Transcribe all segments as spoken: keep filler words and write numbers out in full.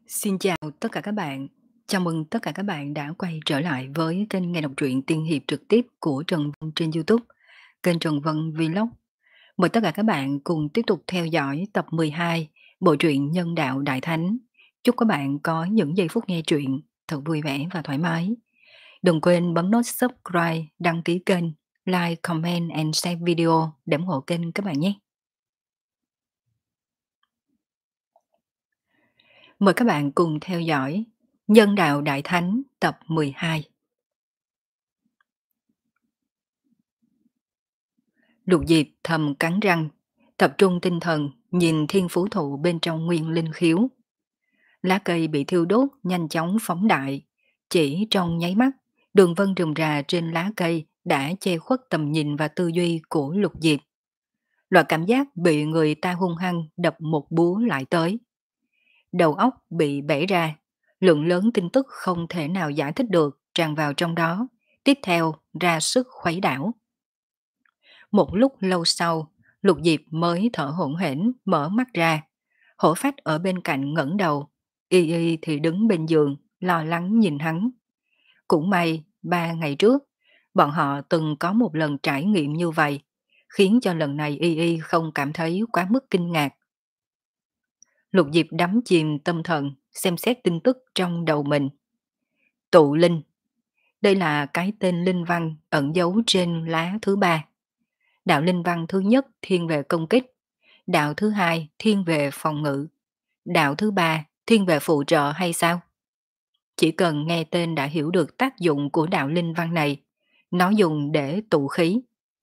Xin chào tất cả các bạn. Chào mừng tất cả các bạn đã quay trở lại với kênh nghe đọc truyện tiên hiệp trực tiếp của Trần Vân trên YouTube, kênh Trần Vân Vlog. Mời tất cả các bạn cùng tiếp tục theo dõi tập mười hai bộ truyện Nhân đạo Đại Thánh. Chúc các bạn có những giây phút nghe truyện thật vui vẻ và thoải mái. Đừng quên bấm nút subscribe, đăng ký kênh, like, comment and share video để ủng hộ kênh các bạn nhé. Mời các bạn cùng theo dõi Nhân đạo Đại Thánh tập mười hai. Lục Diệp thầm cắn răng, tập trung tinh thần nhìn thiên phú thụ bên trong nguyên linh khiếu. Lá cây bị thiêu đốt nhanh chóng phóng đại, chỉ trong nháy mắt, đường vân rườm rà trên lá cây đã che khuất tầm nhìn và tư duy của Lục Diệp. Loại cảm giác bị người ta hung hăng đập một búa lại tới. Đầu óc bị bể ra, lượng lớn tin tức không thể nào giải thích được tràn vào trong đó, tiếp theo ra sức khuấy đảo. Một lúc lâu sau, Lục Diệp mới thở hổn hển mở mắt ra. Hổ phách ở bên cạnh ngẩng đầu, Y Y thì đứng bên giường, lo lắng nhìn hắn. Cũng may, ba ngày trước, bọn họ từng có một lần trải nghiệm như vậy, khiến cho lần này Y Y không cảm thấy quá mức kinh ngạc. Lục Diệp đắm chìm tâm thần, xem xét tin tức trong đầu mình. Tụ linh. Đây là cái tên linh văn ẩn giấu trên lá thứ ba. Đạo linh văn thứ nhất thiên về công kích, đạo thứ hai thiên về phòng ngự, đạo thứ ba thiên về phụ trợ hay sao? Chỉ cần nghe tên đã hiểu được tác dụng của đạo linh văn này, nó dùng để tụ khí.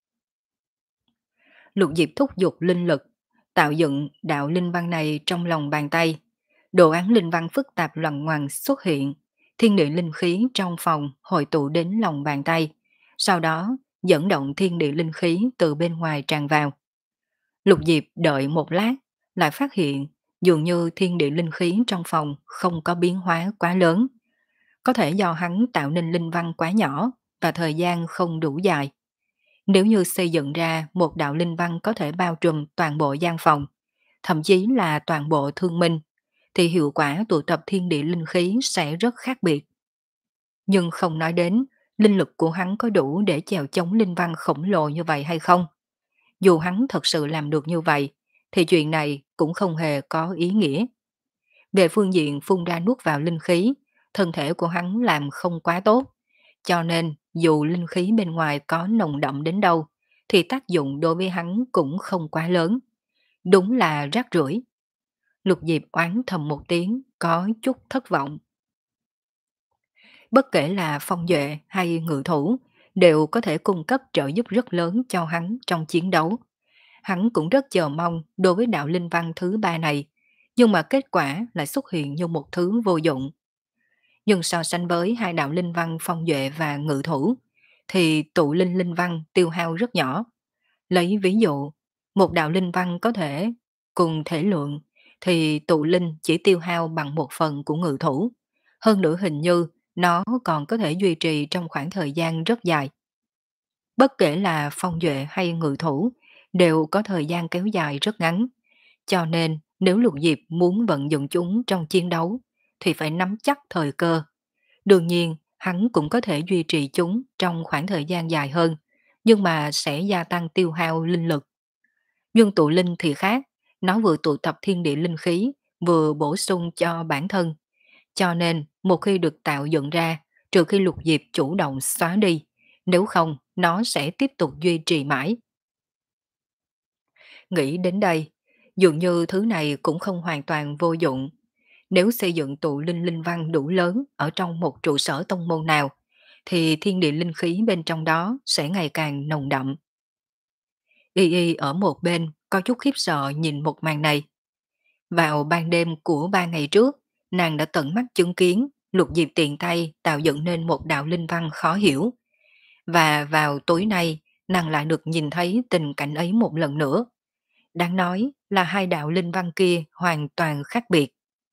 Lục Diệp thúc giục linh lực, tạo dựng đạo linh văn này trong lòng bàn tay. Đồ án linh văn phức tạp loằng ngoằng xuất hiện, thiên địa linh khí trong phòng hội tụ đến lòng bàn tay, sau đó dẫn động thiên địa linh khí từ bên ngoài tràn vào. Lục Diệp đợi một lát, lại phát hiện dường như thiên địa linh khí trong phòng không có biến hóa quá lớn. Có thể do hắn tạo nên linh văn quá nhỏ và thời gian không đủ dài. Nếu như xây dựng ra một đạo linh văn có thể bao trùm toàn bộ gian phòng, thậm chí là toàn bộ thương minh, thì hiệu quả tụ tập thiên địa linh khí sẽ rất khác biệt. Nhưng không nói đến linh lực của hắn có đủ để chèo chống linh văn khổng lồ như vậy hay không. Dù hắn thật sự làm được như vậy, thì chuyện này cũng không hề có ý nghĩa. Về phương diện phun ra nuốt vào linh khí, thân thể của hắn làm không quá tốt, cho nên dù linh khí bên ngoài có nồng đậm đến đâu, thì tác dụng đối với hắn cũng không quá lớn. Đúng là rác rưởi. Lục Diệp oán thầm một tiếng, có chút thất vọng. Bất kể là phong duệ hay ngự thủ, đều có thể cung cấp trợ giúp rất lớn cho hắn trong chiến đấu. Hắn cũng rất chờ mong đối với đạo linh văn thứ ba này, nhưng mà kết quả lại xuất hiện như một thứ vô dụng. Nhưng so sánh với hai đạo linh văn phong duệ và ngự thủ, thì tụ linh linh văn tiêu hao rất nhỏ. Lấy ví dụ, một đạo linh văn có thể cùng thể lượng, thì tụ linh chỉ tiêu hao bằng một phần của ngự thủ. Hơn nữa hình như nó còn có thể duy trì trong khoảng thời gian rất dài. Bất kể là phong duệ hay ngự thủ, đều có thời gian kéo dài rất ngắn. Cho nên nếu Lục Diệp muốn vận dụng chúng trong chiến đấu, thì phải nắm chắc thời cơ. Đương nhiên, hắn cũng có thể duy trì chúng trong khoảng thời gian dài hơn, nhưng mà sẽ gia tăng tiêu hao linh lực. Nhưng tụ linh thì khác, nó vừa tụ tập thiên địa linh khí, vừa bổ sung cho bản thân. Cho nên, một khi được tạo dựng ra, trừ khi Lục Diệp chủ động xóa đi, nếu không, nó sẽ tiếp tục duy trì mãi. Nghĩ đến đây, dường như thứ này cũng không hoàn toàn vô dụng. Nếu xây dựng tụ linh linh văn đủ lớn ở trong một trụ sở tông môn nào, thì thiên địa linh khí bên trong đó sẽ ngày càng nồng đậm. Y Y ở một bên có chút khiếp sợ nhìn một màn này. Vào ban đêm của ba ngày trước, nàng đã tận mắt chứng kiến Lục Diệp tiện tay tạo dựng nên một đạo linh văn khó hiểu. Và vào tối nay, nàng lại được nhìn thấy tình cảnh ấy một lần nữa. Đáng nói là hai đạo linh văn kia hoàn toàn khác biệt.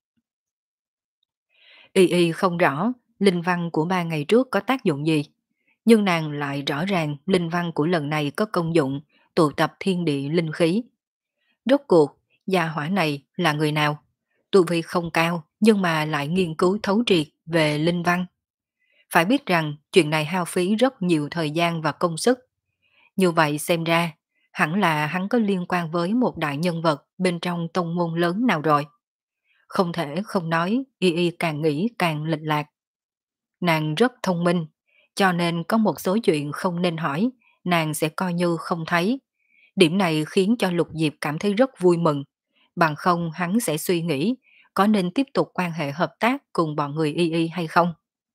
Y Y không rõ linh văn của ba ngày trước có tác dụng gì, nhưng nàng lại rõ ràng linh văn của lần này có công dụng tụ tập thiên địa linh khí. Rốt cuộc, gia hỏa này là người nào? tu vi không cao nhưng mà lại nghiên cứu thấu triệt về linh văn. Phải biết rằng chuyện này hao phí rất nhiều thời gian và công sức. Như vậy xem ra, hẳn là hắn có liên quan với một đại nhân vật bên trong tông môn lớn nào rồi. Không thể không nói, y y càng nghĩ càng lệch lạc. Nàng rất thông minh, cho nên có một số chuyện không nên hỏi, nàng sẽ coi như không thấy. Điểm này khiến cho Lục Diệp cảm thấy rất vui mừng. Bằng không hắn sẽ suy nghĩ có nên tiếp tục quan hệ hợp tác cùng bọn người y y hay không.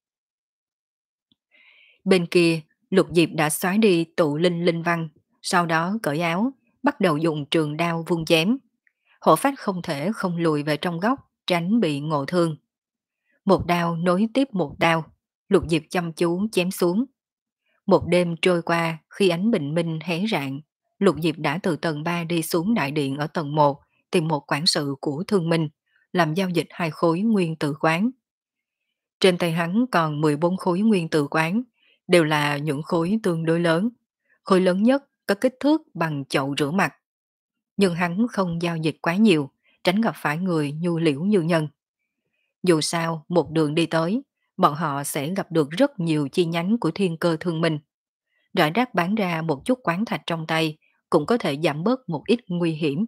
Bên kia, Lục Diệp đã xóa đi tụ linh linh văn, sau đó cởi áo, bắt đầu dùng trường đao vung chém. Hổ phách không thể không lùi về trong góc, tránh bị ngộ thương. Một đao nối tiếp một đao, Lục Diệp chăm chú chém xuống. Một đêm trôi qua, khi ánh bình minh hé rạng, Lục Diệp đã từ tầng ba đi xuống đại điện ở tầng một, tìm một quản sự của thương minh, làm giao dịch hai khối nguyên tử quán. Trên tay hắn còn mười bốn khối nguyên tử quán, đều là những khối tương đối lớn. Khối lớn nhất có kích thước bằng chậu rửa mặt. Nhưng hắn không giao dịch quá nhiều, tránh gặp phải người nhu liễu như nhân. Dù sao, một đường đi tới, bọn họ sẽ gặp được rất nhiều chi nhánh của thiên cơ thương minh. Rải rác bán ra một chút quán thạch trong tay, cũng có thể giảm bớt một ít nguy hiểm.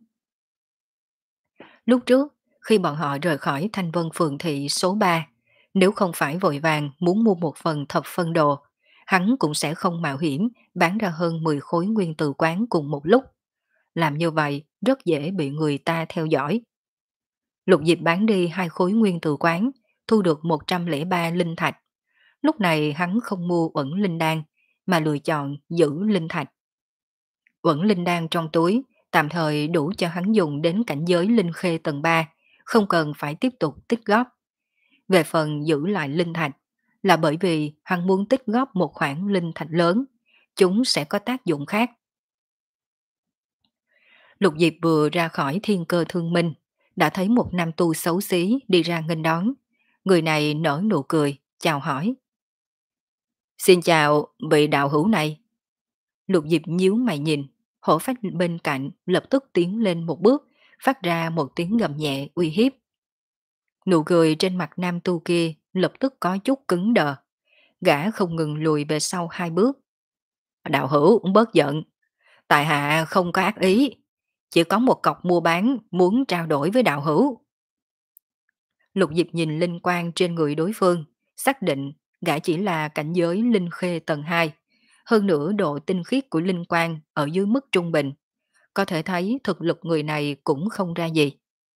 Lúc trước, khi bọn họ rời khỏi Thanh Vân Phường Thị số ba, nếu không phải vội vàng muốn mua một phần thập phân đồ, hắn cũng sẽ không mạo hiểm bán ra hơn mười khối nguyên tử quán cùng một lúc. Làm như vậy rất dễ bị người ta theo dõi. Lục Diệp bán đi hai khối nguyên tử quán, thu được một trăm lẻ ba linh thạch. Lúc này hắn không mua uẩn linh đan, mà lựa chọn giữ linh thạch. Uẩn linh đan trong túi, tạm thời đủ cho hắn dùng đến cảnh giới linh khê tầng ba, không cần phải tiếp tục tích góp. Về phần giữ lại linh thạch, là bởi vì hắn muốn tích góp một khoản linh thạch lớn, chúng sẽ có tác dụng khác. Lục Diệp vừa ra khỏi thiên cơ thương minh, đã thấy một nam tu xấu xí đi ra nghênh đón. Người này nở nụ cười, chào hỏi. Xin chào vị đạo hữu này. Lục Diệp nhíu mày nhìn, hổ phách bên cạnh lập tức tiến lên một bước, phát ra một tiếng gầm nhẹ uy hiếp. Nụ cười trên mặt nam tu kia lập tức có chút cứng đờ. Gã không ngừng lùi về sau hai bước. Đạo hữu cũng bớt giận. Tại hạ không có ác ý. Chỉ có một cọc mua bán muốn trao đổi với đạo hữu. Lục Diệp nhìn linh quang trên người đối phương, xác định gã chỉ là cảnh giới linh khê tầng hai. Hơn nữa độ tinh khiết của linh quang ở dưới mức trung bình. Có thể thấy thực lực người này cũng không ra gì.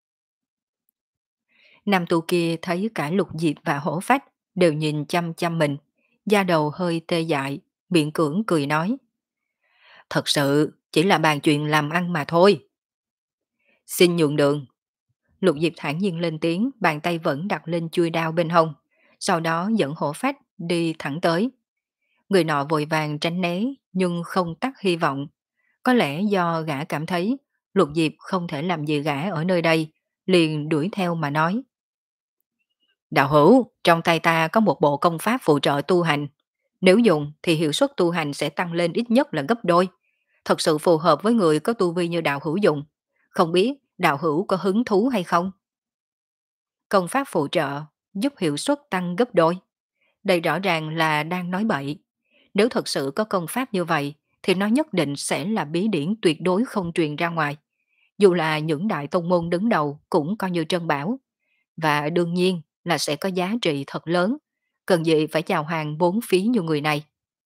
Nam tu kia thấy cả Lục Diệp và hổ phách đều nhìn chăm chăm mình. Da đầu hơi tê dại, miệng cưỡng cười nói. Thật sự chỉ là bàn chuyện làm ăn mà thôi. Xin nhượng đường. Lục Diệp thản nhiên lên tiếng, bàn tay vẫn đặt lên chuôi đao bên hông. Sau đó dẫn hổ phách đi thẳng tới. Người nọ vội vàng tránh né nhưng không tắt hy vọng. Có lẽ do gã cảm thấy Lục Diệp không thể làm gì gã ở nơi đây, liền đuổi theo mà nói. Đạo hữu, trong tay ta có một bộ công pháp phụ trợ tu hành. Nếu dùng thì hiệu suất tu hành sẽ tăng lên ít nhất là gấp đôi. Thật sự phù hợp với người có tu vi như đạo hữu dùng. Không biết đạo hữu có hứng thú hay không? Công pháp phụ trợ giúp hiệu suất tăng gấp đôi. Đây rõ ràng là đang nói bậy. Nếu thật sự có công pháp như vậy, thì nó nhất định sẽ là bí điển tuyệt đối không truyền ra ngoài. Dù là những đại tông môn đứng đầu cũng coi như trân bảo. Và đương nhiên là sẽ có giá trị thật lớn. Cần gì phải chào hàng bốn phí như người này.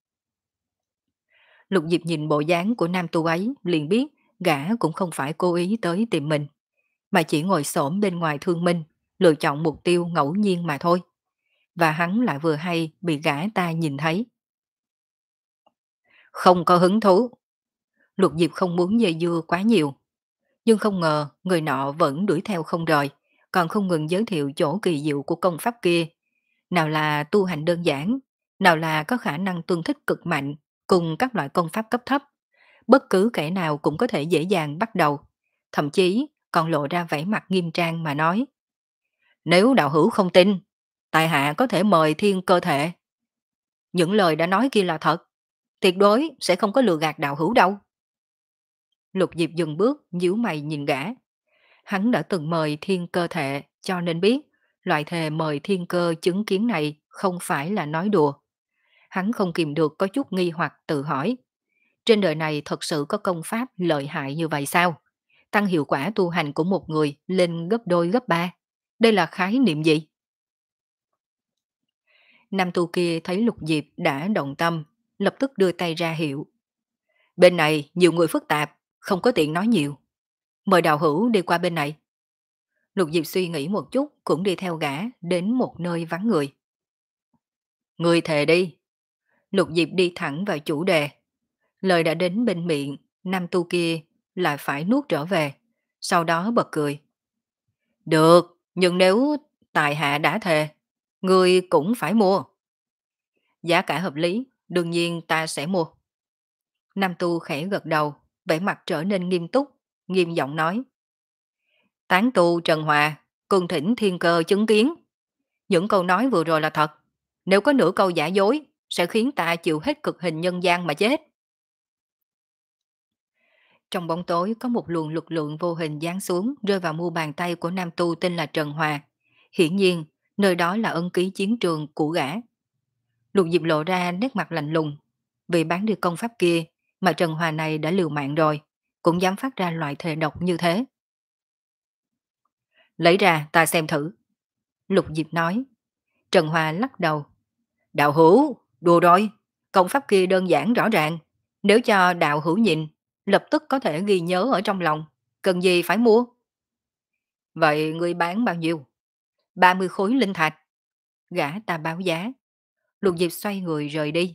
Lục Diệp nhìn bộ dáng của nam tu ấy liền biết gã cũng không phải cố ý tới tìm mình, mà chỉ ngồi xổm bên ngoài thương minh, lựa chọn mục tiêu ngẫu nhiên mà thôi. Và hắn lại vừa hay bị gã ta nhìn thấy. Không có hứng thú. Lục Diệp không muốn dây dưa quá nhiều. Nhưng không ngờ người nọ vẫn đuổi theo không rời, còn không ngừng giới thiệu chỗ kỳ diệu của công pháp kia. Nào là tu hành đơn giản, nào là có khả năng tương thích cực mạnh, cùng các loại công pháp cấp thấp. Bất cứ kẻ nào cũng có thể dễ dàng bắt đầu. Thậm chí còn lộ ra vẻ mặt nghiêm trang mà nói. Nếu đạo hữu không tin, tại hạ có thể mời thiên cơ thể. Những lời đã nói kia là thật. Tuyệt đối sẽ không có lừa gạt đạo hữu đâu. Lục Diệp dừng bước, nhíu mày nhìn gã. Hắn đã từng mời thiên cơ thể cho nên biết loại thề mời thiên cơ chứng kiến này không phải là nói đùa. Hắn không kìm được có chút nghi hoặc tự hỏi. Trên đời này thật sự có công pháp lợi hại như vậy sao? Tăng hiệu quả tu hành của một người lên gấp đôi gấp ba. Đây là khái niệm gì? Nam tu kia thấy Lục Diệp đã động tâm, lập tức đưa tay ra hiệu. Bên này nhiều người phức tạp, không có tiện nói nhiều. Mời đạo hữu đi qua bên này. Lục Diệp suy nghĩ một chút cũng đi theo gã đến một nơi vắng người. Người thề đi. Lục Diệp đi thẳng vào chủ đề. Lời đã đến bên miệng, nam tu kia lại phải nuốt trở về. Sau đó bật cười. Được, nhưng nếu tài hạ đã thề, người cũng phải mua. Giá cả hợp lý, đương nhiên ta sẽ mua. Nam tu khẽ gật đầu, vẻ mặt trở nên nghiêm túc, nghiêm giọng nói. Tán tu Trần Hòa, cùng thỉnh thiên cơ chứng kiến. Những câu nói vừa rồi là thật. Nếu có nửa câu giả dối, sẽ khiến ta chịu hết cực hình nhân gian mà chết. Trong bóng tối có một luồng lực lượng vô hình giáng xuống rơi vào mu bàn tay của nam tu tên là Trần Hòa. Hiển nhiên, nơi đó là ân ký chiến trường của gã. Lục Diệp lộ ra nét mặt lạnh lùng. Vì bán được công pháp kia mà Trần Hòa này đã liều mạng rồi, cũng dám phát ra loại thề độc như thế. Lấy ra ta xem thử. Lục Diệp nói. Trần Hòa lắc đầu. Đạo hữu, đùa rồi, công pháp kia đơn giản rõ ràng. Nếu cho đạo hữu nhìn, lập tức có thể ghi nhớ ở trong lòng. Cần gì phải mua? Vậy ngươi bán bao nhiêu? ba mươi khối linh thạch. Gã ta báo giá. Lục Diệp xoay người rời đi.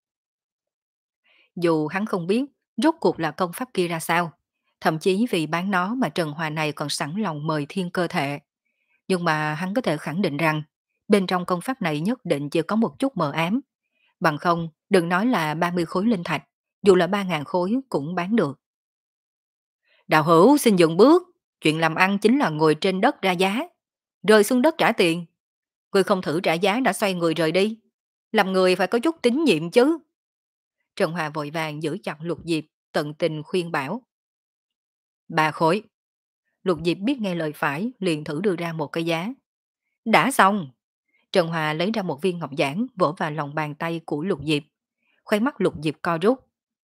Dù hắn không biết rốt cuộc là công pháp kia ra sao, thậm chí vì bán nó mà Trần Hòa này còn sẵn lòng mời thiên cơ thệ. Nhưng mà hắn có thể khẳng định rằng bên trong công pháp này nhất định chỉ có một chút mờ ám. Bằng không, đừng nói là ba mươi khối linh thạch, dù là ba ngàn khối cũng bán được. Đạo hữu xin dừng bước, chuyện làm ăn chính là ngồi trên đất ra giá, rơi xuống đất trả tiền. Người không thử trả giá đã xoay người rời đi. Làm người phải có chút tín nhiệm chứ. Trần Hòa vội vàng giữ chặt Lục Diệp, tận tình khuyên bảo. Ba khối. Lục Diệp biết nghe lời phải, liền thử đưa ra một cái giá. Đã xong. Trần Hòa lấy ra một viên ngọc giản vỗ vào lòng bàn tay của Lục Diệp. Khoai mắt Lục Diệp co rút.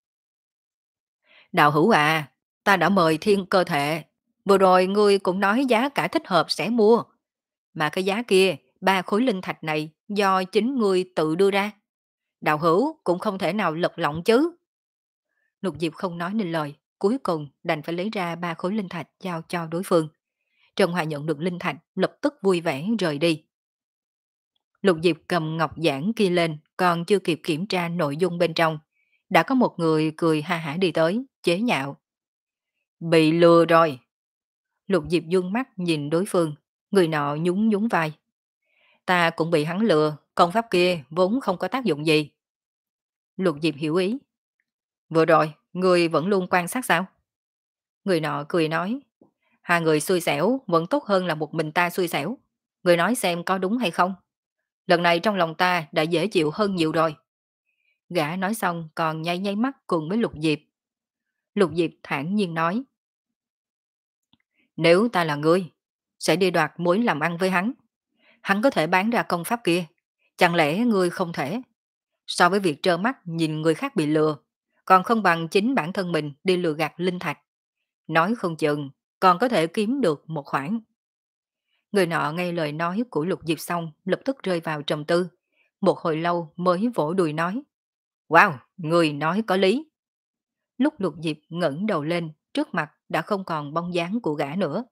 Đạo hữu à, ta đã mời thiên cơ thệ. Vừa rồi ngươi cũng nói giá cả thích hợp sẽ mua. Mà cái giá kia, ba khối linh thạch này do chính ngươi tự đưa ra. Đạo hữu cũng không thể nào lật lọng chứ. Lục Diệp không nói nên lời, cuối cùng đành phải lấy ra ba khối linh thạch giao cho đối phương. Trần Hòa nhận được linh thạch, lập tức vui vẻ rời đi. Lục Diệp cầm ngọc giản kia lên, còn chưa kịp kiểm tra nội dung bên trong. Đã có một người cười ha hả đi tới, chế nhạo. Bị lừa rồi. Lục Diệp dương mắt nhìn đối phương, người nọ nhún nhún vai. Ta cũng bị hắn lừa, công pháp kia vốn không có tác dụng gì. Lục Diệp hiểu ý. Vừa rồi, người vẫn luôn quan sát sao? Người nọ cười nói. Hai người xui xẻo vẫn tốt hơn là một mình ta xui xẻo. Người nói xem có đúng hay không? Lần này trong lòng ta đã dễ chịu hơn nhiều rồi. Gã nói xong còn nháy nháy mắt cùng với Lục Diệp. Lục Diệp thản nhiên nói. Nếu ta là ngươi, sẽ đi đoạt mối làm ăn với hắn. Hắn có thể bán ra công pháp kia. Chẳng lẽ ngươi không thể? So với việc trơ mắt nhìn người khác bị lừa, còn không bằng chính bản thân mình đi lừa gạt linh thạch. Nói không chừng, còn có thể kiếm được một khoản. Người nọ nghe lời nói của Lục Diệp xong, lập tức rơi vào trầm tư. Một hồi lâu mới vỗ đùi nói. Wow, người nói có lý. Lúc Lục Diệp ngẩng đầu lên, trước mặt đã không còn bóng dáng của gã nữa.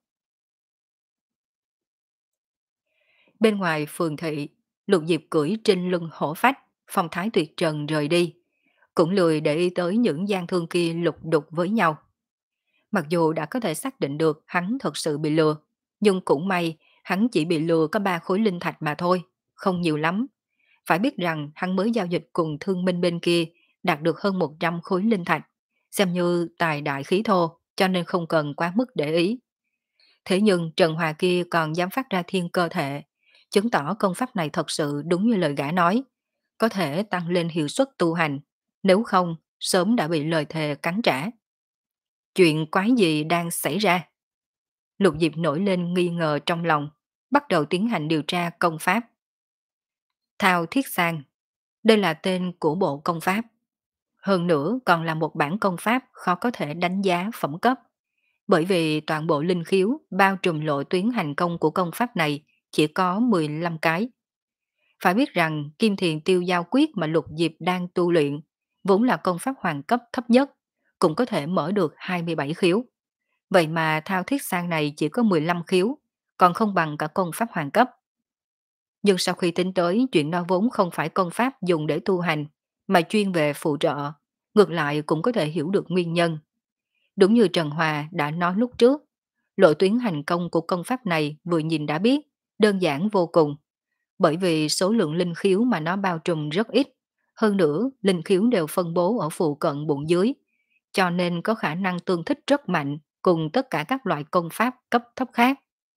Bên ngoài phường thị, Lục Diệp cưỡi trên lưng hổ phách, phong thái tuyệt trần rời đi. Cũng lười để ý tới những gian thương kia lục đục với nhau. Mặc dù đã có thể xác định được hắn thật sự bị lừa, nhưng cũng may hắn chỉ bị lừa có ba khối linh thạch mà thôi, không nhiều lắm. Phải biết rằng hắn mới giao dịch cùng thương minh bên kia đạt được hơn một trăm khối linh thạch, xem như tài đại khí thô, cho nên không cần quá mức để ý. Thế nhưng Trần Hòa kia còn dám phát ra thiên cơ thể, chứng tỏ công pháp này thật sự đúng như lời gã nói, có thể tăng lên hiệu suất tu hành, nếu không sớm đã bị lời thề cắn trả. Chuyện quái gì đang xảy ra? Lục Diệp nổi lên nghi ngờ trong lòng, bắt đầu tiến hành điều tra công pháp. Thao Thiết Sang, đây là tên của bộ công pháp. Hơn nữa còn là một bản công pháp khó có thể đánh giá phẩm cấp, bởi vì toàn bộ linh khiếu bao trùm lộ tuyến hành công của công pháp này chỉ có mười lăm cái. Phải biết rằng Kim Thiền Tiêu Giao Quyết mà Lục Diệp đang tu luyện vốn là công pháp hoàng cấp thấp nhất, cũng có thể mở được hai mươi bảy khiếu. Vậy mà Thao Thiết Sang này chỉ có mười lăm khiếu, còn không bằng cả công pháp hoàng cấp. Nhưng sau khi tính tới chuyện đó vốn không phải công pháp dùng để tu hành, mà chuyên về phụ trợ, ngược lại cũng có thể hiểu được nguyên nhân. Đúng như Trần Hòa đã nói lúc trước, lộ tuyến hành công của công pháp này vừa nhìn đã biết, đơn giản vô cùng. Bởi vì số lượng linh khiếu mà nó bao trùm rất ít, hơn nữa linh khiếu đều phân bố ở phụ cận bụng dưới, cho nên có khả năng tương thích rất mạnh cùng tất cả các loại công pháp cấp thấp khác.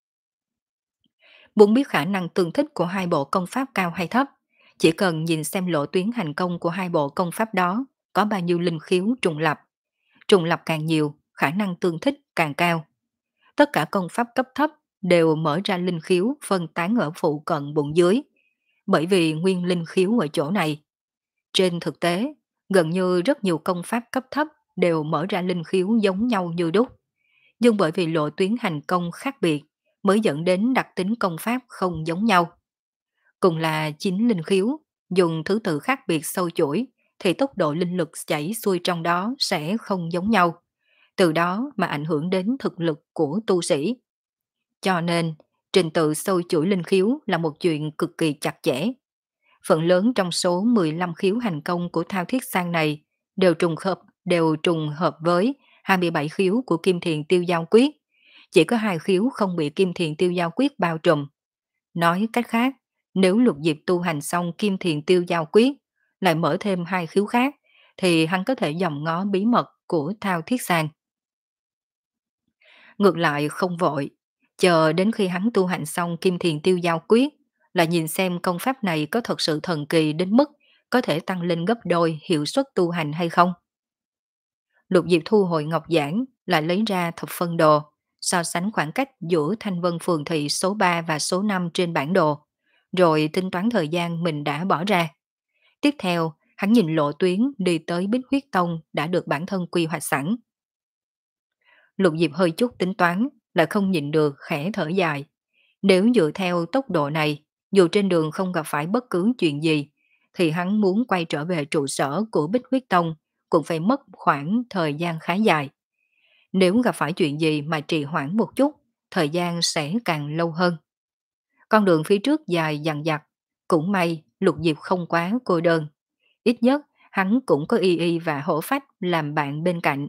Muốn biết khả năng tương thích của hai bộ công pháp cao hay thấp, chỉ cần nhìn xem lộ tuyến hành công của hai bộ công pháp đó có bao nhiêu linh khiếu trùng lập. Trùng lập càng nhiều, khả năng tương thích càng cao. Tất cả công pháp cấp thấp đều mở ra linh khiếu phân tán ở phụ cận bụng dưới, bởi vì nguyên linh khiếu ở chỗ này. Trên thực tế, gần như rất nhiều công pháp cấp thấp đều mở ra linh khiếu giống nhau như đúc. Nhưng bởi vì lộ tuyến hành công khác biệt, mới dẫn đến đặc tính công pháp không giống nhau. Cùng là chín linh khiếu, dùng thứ tự khác biệt sâu chuỗi, thì tốc độ linh lực chảy xuôi trong đó sẽ không giống nhau. Từ đó mà ảnh hưởng đến thực lực của tu sĩ. Cho nên, trình tự sâu chuỗi linh khiếu là một chuyện cực kỳ chặt chẽ. Phần lớn trong số mười lăm khiếu hành công của Thao Thiết Sang này đều trùng hợp, đều trùng hợp với hai mươi bảy khiếu của Kim Thiền Tiêu Giao Quyết. Chỉ có hai khiếu không bị Kim Thiền Tiêu Giao Quyết bao trùm. Nói cách khác, nếu Lục Diệp tu hành xong Kim Thiền Tiêu Giao Quyết, lại mở thêm hai khiếu khác, thì hắn có thể dòm ngó bí mật của Thao Thiết Sang. Ngược lại không vội, chờ đến khi hắn tu hành xong Kim Thiền Tiêu Giao Quyết, là nhìn xem công pháp này có thật sự thần kỳ đến mức có thể tăng lên gấp đôi hiệu suất tu hành hay không. Lục Diệp thu hồi ngọc giản, lại lấy ra thập phân đồ, so sánh khoảng cách giữa Thanh Vân Phường Thị số ba và số năm trên bản đồ, rồi tính toán thời gian mình đã bỏ ra. Tiếp theo, hắn nhìn lộ tuyến đi tới Bích Huyết Tông đã được bản thân quy hoạch sẵn. Lục Diệp hơi chút tính toán, lại không nhịn được khẽ thở dài. Nếu dựa theo tốc độ này, dù trên đường không gặp phải bất cứ chuyện gì, thì hắn muốn quay trở về trụ sở của Bích Huyết Tông cũng phải mất khoảng thời gian khá dài. Nếu gặp phải chuyện gì mà trì hoãn một chút, thời gian sẽ càng lâu hơn. Con đường phía trước dài dằng dặc, cũng may Lục Diệp không quá cô đơn. Ít nhất hắn cũng có Y Y và Hổ Phách làm bạn bên cạnh.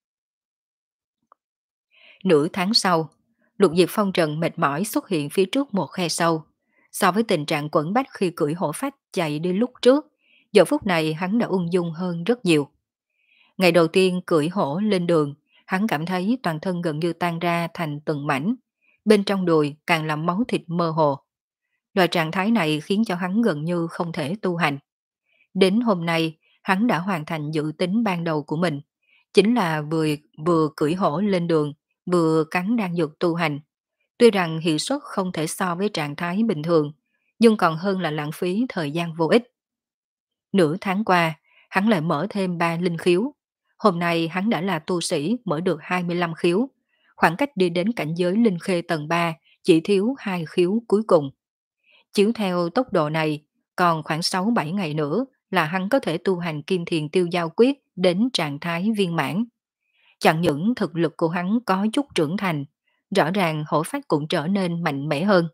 Nửa tháng sau, Lục Diệp phong trần mệt mỏi xuất hiện phía trước một khe sâu. So với tình trạng quẩn bách khi cưỡi hổ phách chạy đi lúc trước, giờ phút này hắn đã ung dung hơn rất nhiều. Ngày đầu tiên cưỡi hổ lên đường, hắn cảm thấy toàn thân gần như tan ra thành từng mảnh. Bên trong đùi càng làm máu thịt mơ hồ. Loại trạng thái này khiến cho hắn gần như không thể tu hành. Đến hôm nay, hắn đã hoàn thành dự tính ban đầu của mình. Chính là vừa, vừa cưỡi hổ lên đường, vừa cắn đan dược tu hành. Tuy rằng hiệu suất không thể so với trạng thái bình thường, nhưng còn hơn là lãng phí thời gian vô ích. Nửa tháng qua, hắn lại mở thêm ba linh khiếu. Hôm nay hắn đã là tu sĩ mở được hai mươi lăm khiếu. Khoảng cách đi đến cảnh giới linh khê tầng ba chỉ thiếu hai khiếu cuối cùng. Chiếu theo tốc độ này, còn khoảng sáu bảy ngày nữa là hắn có thể tu hành Kim Thiền Tiêu Giao Quyết đến trạng thái viên mãn. Chẳng những thực lực của hắn có chút trưởng thành, rõ ràng hổ phách cũng trở nên mạnh mẽ hơn.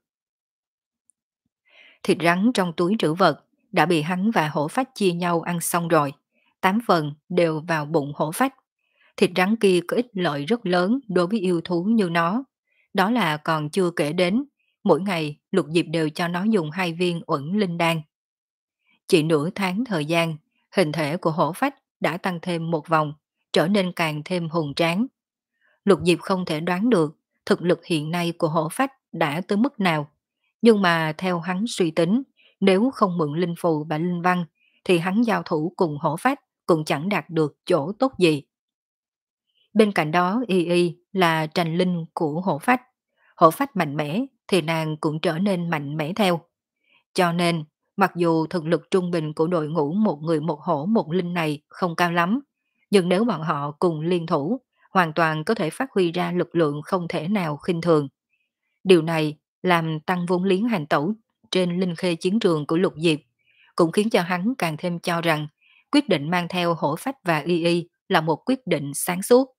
Thịt rắn trong túi trữ vật đã bị hắn và hổ phách chia nhau ăn xong rồi. Tám phần đều vào bụng hổ phách. Thịt rắn kia có ích lợi rất lớn đối với yêu thú như nó. Đó là còn chưa kể đến, mỗi ngày Lục Diệp đều cho nó dùng hai viên uẩn linh đan. Chỉ nửa tháng thời gian, hình thể của hổ phách đã tăng thêm một vòng, trở nên càng thêm hùng tráng. Lục Diệp không thể đoán được thực lực hiện nay của hổ phách đã tới mức nào. Nhưng mà theo hắn suy tính, nếu không mượn linh phù và linh văn, thì hắn giao thủ cùng hổ phách cũng chẳng đạt được chỗ tốt gì. Bên cạnh đó Y Y là tranh linh của hổ phách. Hổ phách mạnh mẽ, thì nàng cũng trở nên mạnh mẽ theo. Cho nên, mặc dù thực lực trung bình của đội ngũ một người một hổ một linh này không cao lắm, nhưng nếu bọn họ cùng liên thủ, hoàn toàn có thể phát huy ra lực lượng không thể nào khinh thường. Điều này làm tăng vốn liếng hành tẩu trên linh khê chiến trường của Lục Diệp, cũng khiến cho hắn càng thêm cho rằng quyết định mang theo hổ phách và y y là một quyết định sáng suốt.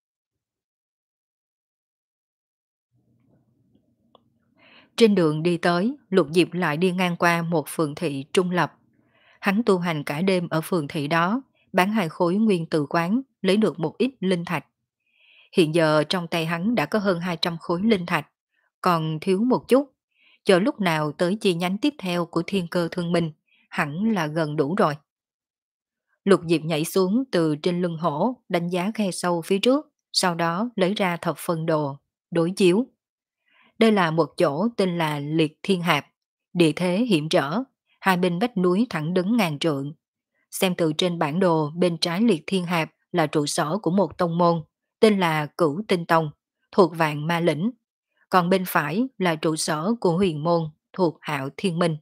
Trên đường đi tới, Lục Diệp lại đi ngang qua một phường thị trung lập. Hắn tu hành cả đêm ở phường thị đó, bán hai khối nguyên tử quán, lấy được một ít linh thạch. Hiện giờ trong tay hắn đã có hơn hai trăm khối linh thạch, còn thiếu một chút. Chờ lúc nào tới chi nhánh tiếp theo của thiên cơ thương minh, hẳn là gần đủ rồi. Lục Diệp nhảy xuống từ trên lưng hổ, đánh giá khe sâu phía trước, sau đó lấy ra thập phân đồ, đối chiếu. Đây là một chỗ tên là Liệt Thiên Hạp, địa thế hiểm trở, hai bên vách núi thẳng đứng ngàn trượng. Xem từ trên bản đồ bên trái Liệt Thiên Hạp là trụ sở của một tông môn, tên là Cửu Tinh Tông, thuộc Vạn Ma Lĩnh. Còn bên phải là trụ sở của Huyền Môn, thuộc Hạo Thiên Minh.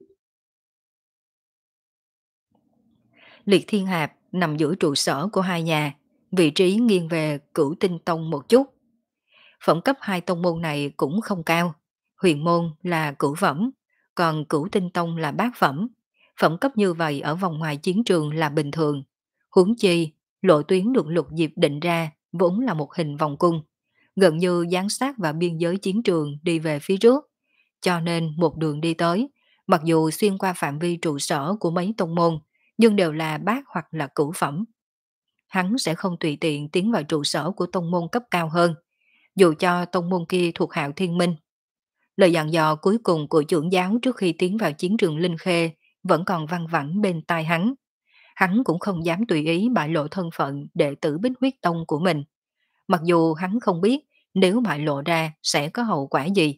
Liệt Thiên Hạp nằm giữa trụ sở của hai nhà, vị trí nghiêng về Cửu Tinh Tông một chút. Phẩm cấp hai tông môn này cũng không cao. Huyền môn là cửu phẩm, còn Cửu Tinh Tông là bát phẩm. Phẩm cấp như vậy ở vòng ngoài chiến trường là bình thường. Huống chi, lộ tuyến được Lục Diệp định ra vốn là một hình vòng cung, gần như giáng sát vào biên giới chiến trường đi về phía trước. Cho nên một đường đi tới, mặc dù xuyên qua phạm vi trụ sở của mấy tông môn, nhưng đều là bát hoặc là cửu phẩm. Hắn sẽ không tùy tiện tiến vào trụ sở của tông môn cấp cao hơn, dù cho tông môn kia thuộc Hạo Thiên Minh. Lời dặn dò cuối cùng của trưởng giáo trước khi tiến vào chiến trường Linh Khê vẫn còn văng vẳng bên tai hắn. Hắn cũng không dám tùy ý bại lộ thân phận đệ tử Bích Huyết Tông của mình. Mặc dù hắn không biết nếu bại lộ ra sẽ có hậu quả gì.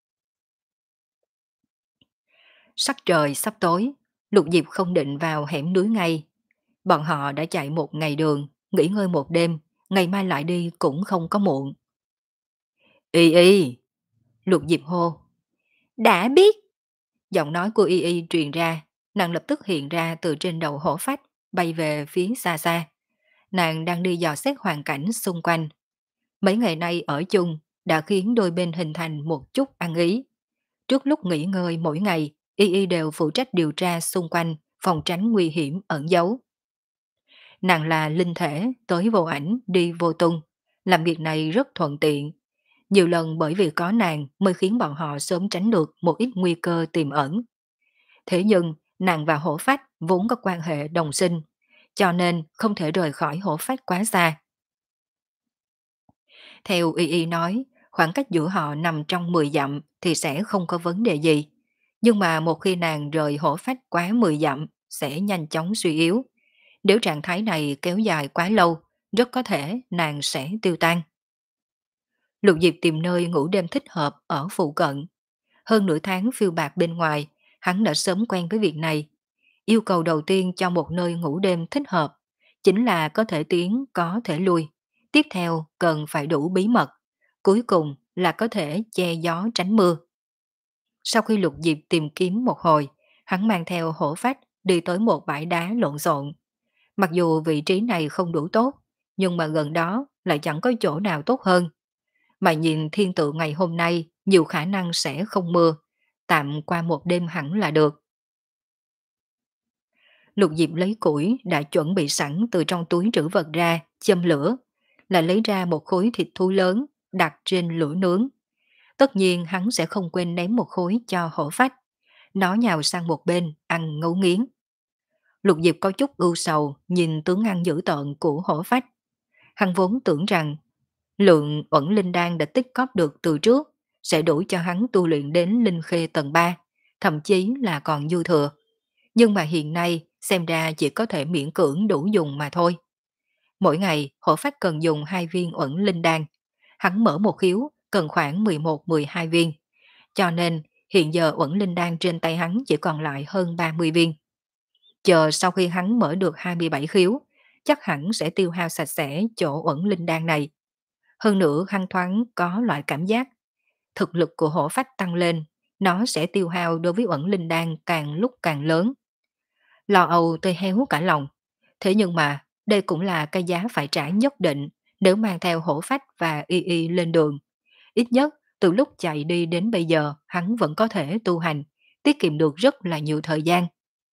Sắc trời sắp tối, Lục Diệp không định vào hẻm núi ngay. Bọn họ đã chạy một ngày đường, nghỉ ngơi một đêm, ngày mai lại đi cũng không có muộn. Y y, Lục Diệp hô. Đã biết. Giọng nói của Y Y truyền ra, nàng lập tức hiện ra từ trên đầu hổ phách, bay về phía xa xa. Nàng đang đi dò xét hoàn cảnh xung quanh. Mấy ngày nay ở chung đã khiến đôi bên hình thành một chút ăn ý. Trước lúc nghỉ ngơi mỗi ngày, Y Y đều phụ trách điều tra xung quanh, phòng tránh nguy hiểm ẩn giấu. Nàng là linh thể, tới vô ảnh, đi vô tung. Làm việc này rất thuận tiện. Nhiều lần bởi vì có nàng mới khiến bọn họ sớm tránh được một ít nguy cơ tiềm ẩn. Thế nhưng, nàng và hổ phách vốn có quan hệ đồng sinh, cho nên không thể rời khỏi hổ phách quá xa. Theo Y Y nói, khoảng cách giữa họ nằm trong mười dặm thì sẽ không có vấn đề gì. Nhưng mà một khi nàng rời hổ phách quá mười dặm sẽ nhanh chóng suy yếu. Nếu trạng thái này kéo dài quá lâu, rất có thể nàng sẽ tiêu tan. Lục Diệp tìm nơi ngủ đêm thích hợp ở phụ cận. Hơn nửa tháng phiêu bạc bên ngoài, hắn đã sớm quen với việc này. Yêu cầu đầu tiên cho một nơi ngủ đêm thích hợp chính là có thể tiến, có thể lui. Tiếp theo cần phải đủ bí mật. Cuối cùng là có thể che gió tránh mưa. Sau khi Lục Diệp tìm kiếm một hồi, hắn mang theo hổ phách đi tới một bãi đá lộn xộn. Mặc dù vị trí này không đủ tốt, nhưng mà gần đó lại chẳng có chỗ nào tốt hơn. Mà nhìn thiên tượng ngày hôm nay nhiều khả năng sẽ không mưa, tạm qua một đêm hẳn là được. Lục Diệp lấy củi đã chuẩn bị sẵn từ trong túi trữ vật ra, châm lửa, là lấy ra một khối thịt thú lớn, đặt trên lửa nướng. Tất nhiên hắn sẽ không quên ném một khối cho hổ phách. Nó nhào sang một bên, ăn ngấu nghiến. Lục Diệp có chút ưu sầu nhìn tướng ăn dữ tợn của hổ phách. Hắn vốn tưởng rằng lượng uẩn linh đan đã tích cóp được từ trước sẽ đủ cho hắn tu luyện đến linh khê tầng ba, thậm chí là còn dư thừa. Nhưng mà hiện nay xem ra chỉ có thể miễn cưỡng đủ dùng mà thôi. Mỗi ngày hổ phách cần dùng hai viên uẩn linh đan. Hắn mở một khiếu cần khoảng mười một mười hai viên. Cho nên hiện giờ uẩn linh đan trên tay hắn chỉ còn lại hơn ba mươi viên. Chờ sau khi hắn mở được hai mươi bảy khiếu, chắc hẳn sẽ tiêu hao sạch sẽ chỗ uẩn linh đan này. Hơn nữa hắn thoáng có loại cảm giác thực lực của hổ phách tăng lên, nó sẽ tiêu hao đối với uẩn linh đan càng lúc càng lớn. Lo âu tôi héo cả lòng. Thế nhưng mà, đây cũng là cái giá phải trả nhất định nếu mang theo hổ phách và y y lên đường. Ít nhất, từ lúc chạy đi đến bây giờ, hắn vẫn có thể tu hành, tiết kiệm được rất là nhiều thời gian.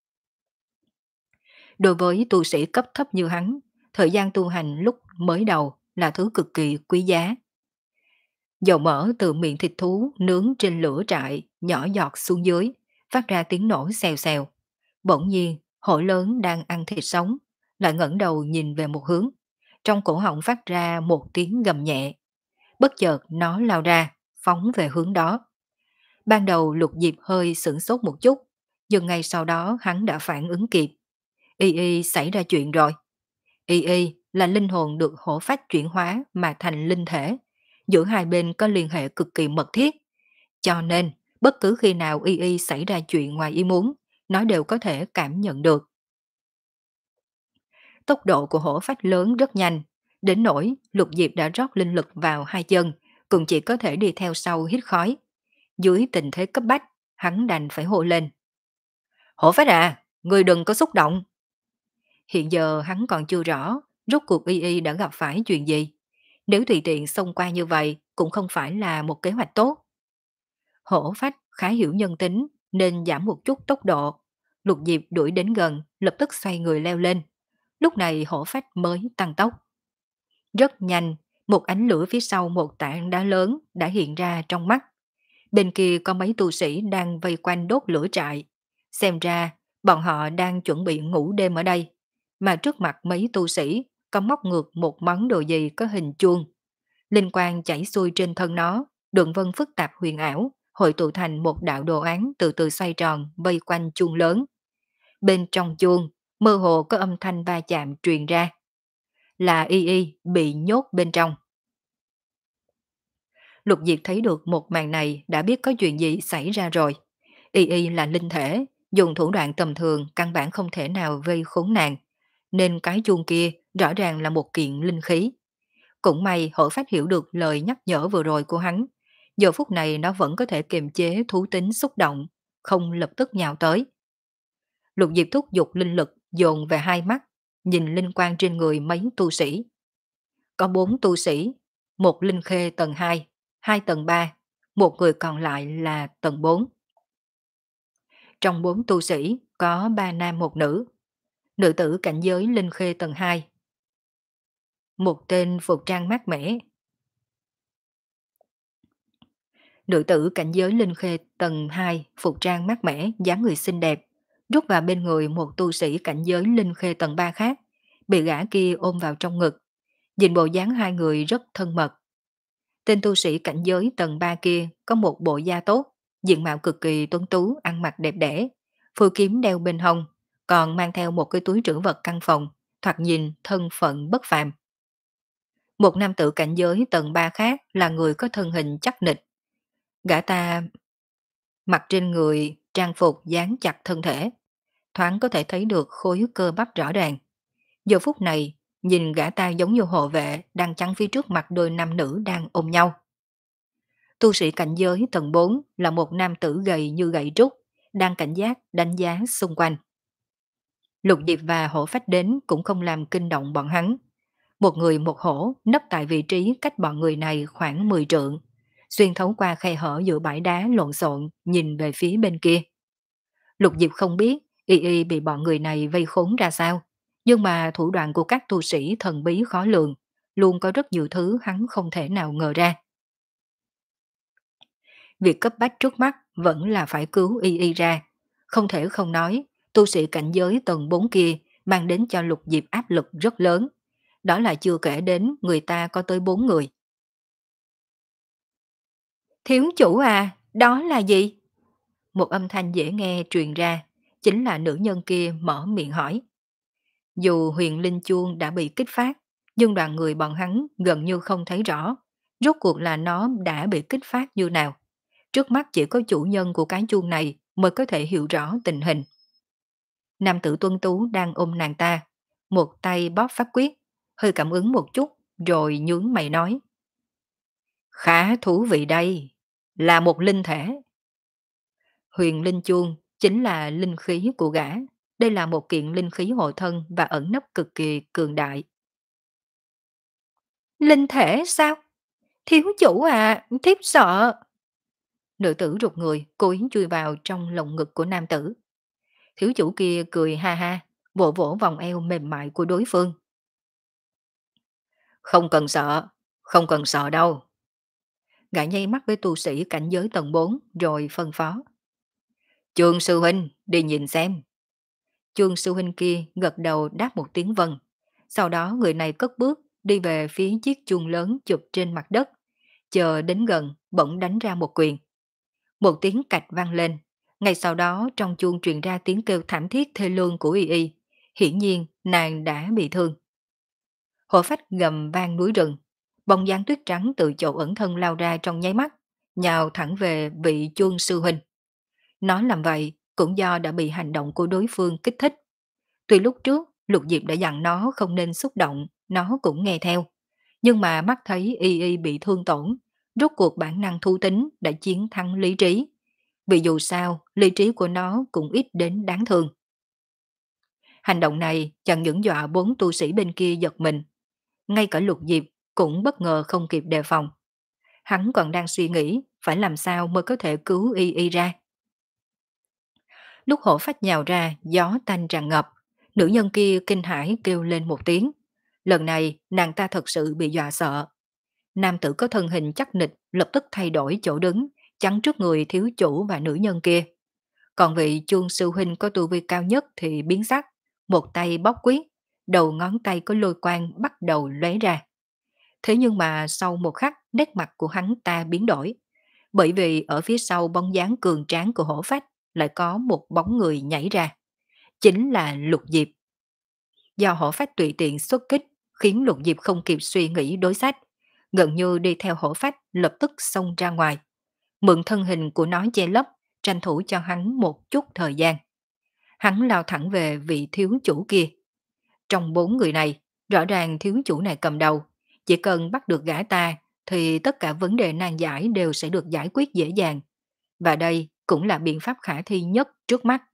Đối với tu sĩ cấp thấp như hắn, thời gian tu hành lúc mới đầu là thứ cực kỳ quý giá. Dầu mỡ từ miệng thịt thú nướng trên lửa trại, nhỏ giọt xuống dưới, phát ra tiếng nổ xèo xèo. Bỗng nhiên, hổ lớn đang ăn thịt sống, lại ngẩng đầu nhìn về một hướng. Trong cổ họng phát ra một tiếng gầm nhẹ. Bất chợt nó lao ra, phóng về hướng đó. Ban đầu Lục Diệp hơi sửng sốt một chút, nhưng ngay sau đó hắn đã phản ứng kịp. Y y xảy ra chuyện rồi. Y y là linh hồn được hổ phách chuyển hóa mà thành linh thể. Giữa hai bên có liên hệ cực kỳ mật thiết. Cho nên, bất cứ khi nào Y y xảy ra chuyện ngoài ý muốn, nó đều có thể cảm nhận được. Tốc độ của hổ phách lớn rất nhanh, đến nỗi Lục Diệp đã rót linh lực vào hai chân, cũng chỉ có thể đi theo sau hít khói. Dưới tình thế cấp bách, hắn đành phải hô lên. Hổ phách à, người đừng có xúc động. Hiện giờ hắn còn chưa rõ, rốt cuộc Y y đã gặp phải chuyện gì. Nếu tùy tiện xông qua như vậy, cũng không phải là một kế hoạch tốt. Hổ phách khá hiểu nhân tính, nên giảm một chút tốc độ. Lục Diệp đuổi đến gần, lập tức xoay người leo lên. Lúc này hổ phách mới tăng tốc. Rất nhanh, một ánh lửa phía sau một tảng đá lớn đã hiện ra trong mắt. Bên kia có mấy tu sĩ đang vây quanh đốt lửa trại. Xem ra, bọn họ đang chuẩn bị ngủ đêm ở đây. Mà trước mặt mấy tu sĩ có móc ngược một món đồ gì có hình chuông. Linh quang chảy xuôi trên thân nó, đường vân phức tạp huyền ảo, hội tụ thành một đạo đồ án từ từ xoay tròn vây quanh chuông lớn. Bên trong chuông, mơ hồ có âm thanh va chạm truyền ra. Là Y y bị nhốt bên trong. Lục Diệp thấy được một màn này đã biết có chuyện gì xảy ra rồi. Y y là linh thể, dùng thủ đoạn tầm thường căn bản không thể nào vây khốn nàng, nên cái chuông kia rõ ràng là một kiện linh khí. Cũng may hổ phách hiểu được lời nhắc nhở vừa rồi của hắn. Giờ phút này nó vẫn có thể kiềm chế thú tính xúc động, không lập tức nhào tới. Lục Diệp thúc giục linh lực dồn về hai mắt, nhìn linh quang trên người mấy tu sĩ. Có bốn tu sĩ, một linh khê tầng hai, hai tầng ba, một người còn lại là tầng bốn. Trong bốn tu sĩ có ba nam một nữ. Nữ tử cảnh giới linh khê tầng hai. Một tên phục trang mát mẻ. Nữ tử cảnh giới linh khê tầng hai, phục trang mát mẻ, dáng người xinh đẹp, rút vào bên người một tu sĩ cảnh giới linh khê tầng ba khác, bị gã kia ôm vào trong ngực. Nhìn bộ dáng hai người rất thân mật. Tên tu sĩ cảnh giới tầng ba kia có một bộ da tốt, diện mạo cực kỳ tuấn tú, ăn mặc đẹp đẽ, phù kiếm đeo bên hông, còn mang theo một cái túi trữ vật căn phòng, thoạt nhìn thân phận bất phàm. Một nam tử cảnh giới tầng ba khác là người có thân hình chắc nịch. Gã ta mặc trên người trang phục dán chặt thân thể, thoáng có thể thấy được khối cơ bắp rõ ràng. Giờ phút này, nhìn gã ta giống như hộ vệ đang chắn phía trước mặt đôi nam nữ đang ôm nhau. Tu sĩ cảnh giới tầng bốn là một nam tử gầy như gậy trúc, đang cảnh giác đánh giá xung quanh. Lục Diệp và hổ phách đến cũng không làm kinh động bọn hắn. Một người một hổ nấp tại vị trí cách bọn người này khoảng mười trượng, xuyên thấu qua khe hở giữa bãi đá lộn xộn nhìn về phía bên kia. Lục Diệp không biết Y y bị bọn người này vây khốn ra sao, nhưng mà thủ đoạn của các tu sĩ thần bí khó lường, luôn có rất nhiều thứ hắn không thể nào ngờ ra. Việc cấp bách trước mắt vẫn là phải cứu Y y ra. Không thể không nói, tu sĩ cảnh giới tầng bốn kia mang đến cho Lục Diệp áp lực rất lớn. Đó là chưa kể đến người ta có tới bốn người. Thiếu chủ à, đó là gì? Một âm thanh dễ nghe truyền ra, chính là nữ nhân kia mở miệng hỏi. Dù huyền linh chuông đã bị kích phát, nhưng đoàn người bọn hắn gần như không thấy rõ, rốt cuộc là nó đã bị kích phát như nào. Trước mắt chỉ có chủ nhân của cái chuông này mới có thể hiểu rõ tình hình. Nam tử tuân tú đang ôm nàng ta, một tay bóp pháp quyết, hơi cảm ứng một chút, rồi nhướng mày nói. Khá thú vị đây, là một linh thể. Huyền linh chuông chính là linh khí của gã. Đây là một kiện linh khí hộ thân và ẩn nấp cực kỳ cường đại. Linh thể sao? Thiếu chủ à, thiếp sợ. Nữ tử rụt người, cố ý chui vào trong lồng ngực của nam tử. Thiếu chủ kia cười ha ha, vỗ vỗ vòng eo mềm mại của đối phương. Không cần sợ, không cần sợ đâu. Gã nháy mắt với tu sĩ cảnh giới tầng bốn rồi phân phó. Trương sư huynh, đi nhìn xem. Trương sư huynh kia gật đầu đáp một tiếng vâng. Sau đó người này cất bước đi về phía chiếc chuông lớn chụp trên mặt đất. Chờ đến gần, bỗng đánh ra một quyền. Một tiếng cạch vang lên. Ngay sau đó trong chuông truyền ra tiếng kêu thảm thiết thê lương của Y Y. Hiển nhiên nàng đã bị thương. Hổ phách gầm vang núi rừng. Bóng dáng tuyết trắng từ chỗ ẩn thân lao ra trong nháy mắt, nhào thẳng về vị chuông sư huynh. Nói làm vậy cũng do đã bị hành động của đối phương kích thích. Tuy lúc trước Lục Diệp đã dặn nó không nên xúc động, nó cũng nghe theo. Nhưng mà mắt thấy Y Y bị thương tổn, rốt cuộc bản năng thú tính đã chiến thắng lý trí. Vì dù sao, lý trí của nó cũng ít đến đáng thương. Hành động này chẳng những dọa bốn tu sĩ bên kia giật mình. Ngay cả Lục Diệp cũng bất ngờ không kịp đề phòng. Hắn còn đang suy nghĩ phải làm sao mới có thể cứu Y Y ra. Lúc hổ phách nhào ra, gió tanh tràn ngập. Nữ nhân kia kinh hãi kêu lên một tiếng. Lần này nàng ta thật sự bị dọa sợ. Nam tử có thân hình chắc nịch lập tức thay đổi chỗ đứng, chắn trước người thiếu chủ và nữ nhân kia. Còn vị chuông sư huynh có tu vi cao nhất thì biến sắc, một tay bóc quyết, đầu ngón tay có lôi quang bắt đầu lóe ra. Thế nhưng mà sau một khắc nét mặt của hắn ta biến đổi, bởi vì ở phía sau bóng dáng cường tráng của hổ phách lại có một bóng người nhảy ra, chính là Lục Diệp. Do hổ phách tùy tiện xuất kích khiến Lục Diệp không kịp suy nghĩ đối sách, gần như đi theo hổ phách lập tức xông ra ngoài, mượn thân hình của nó che lấp, tranh thủ cho hắn một chút thời gian. Hắn lao thẳng về vị thiếu chủ kia. Trong bốn người này, rõ ràng thiếu chủ này cầm đầu, chỉ cần bắt được gã ta thì tất cả vấn đề nan giải đều sẽ được giải quyết dễ dàng. Và đây cũng là biện pháp khả thi nhất trước mắt.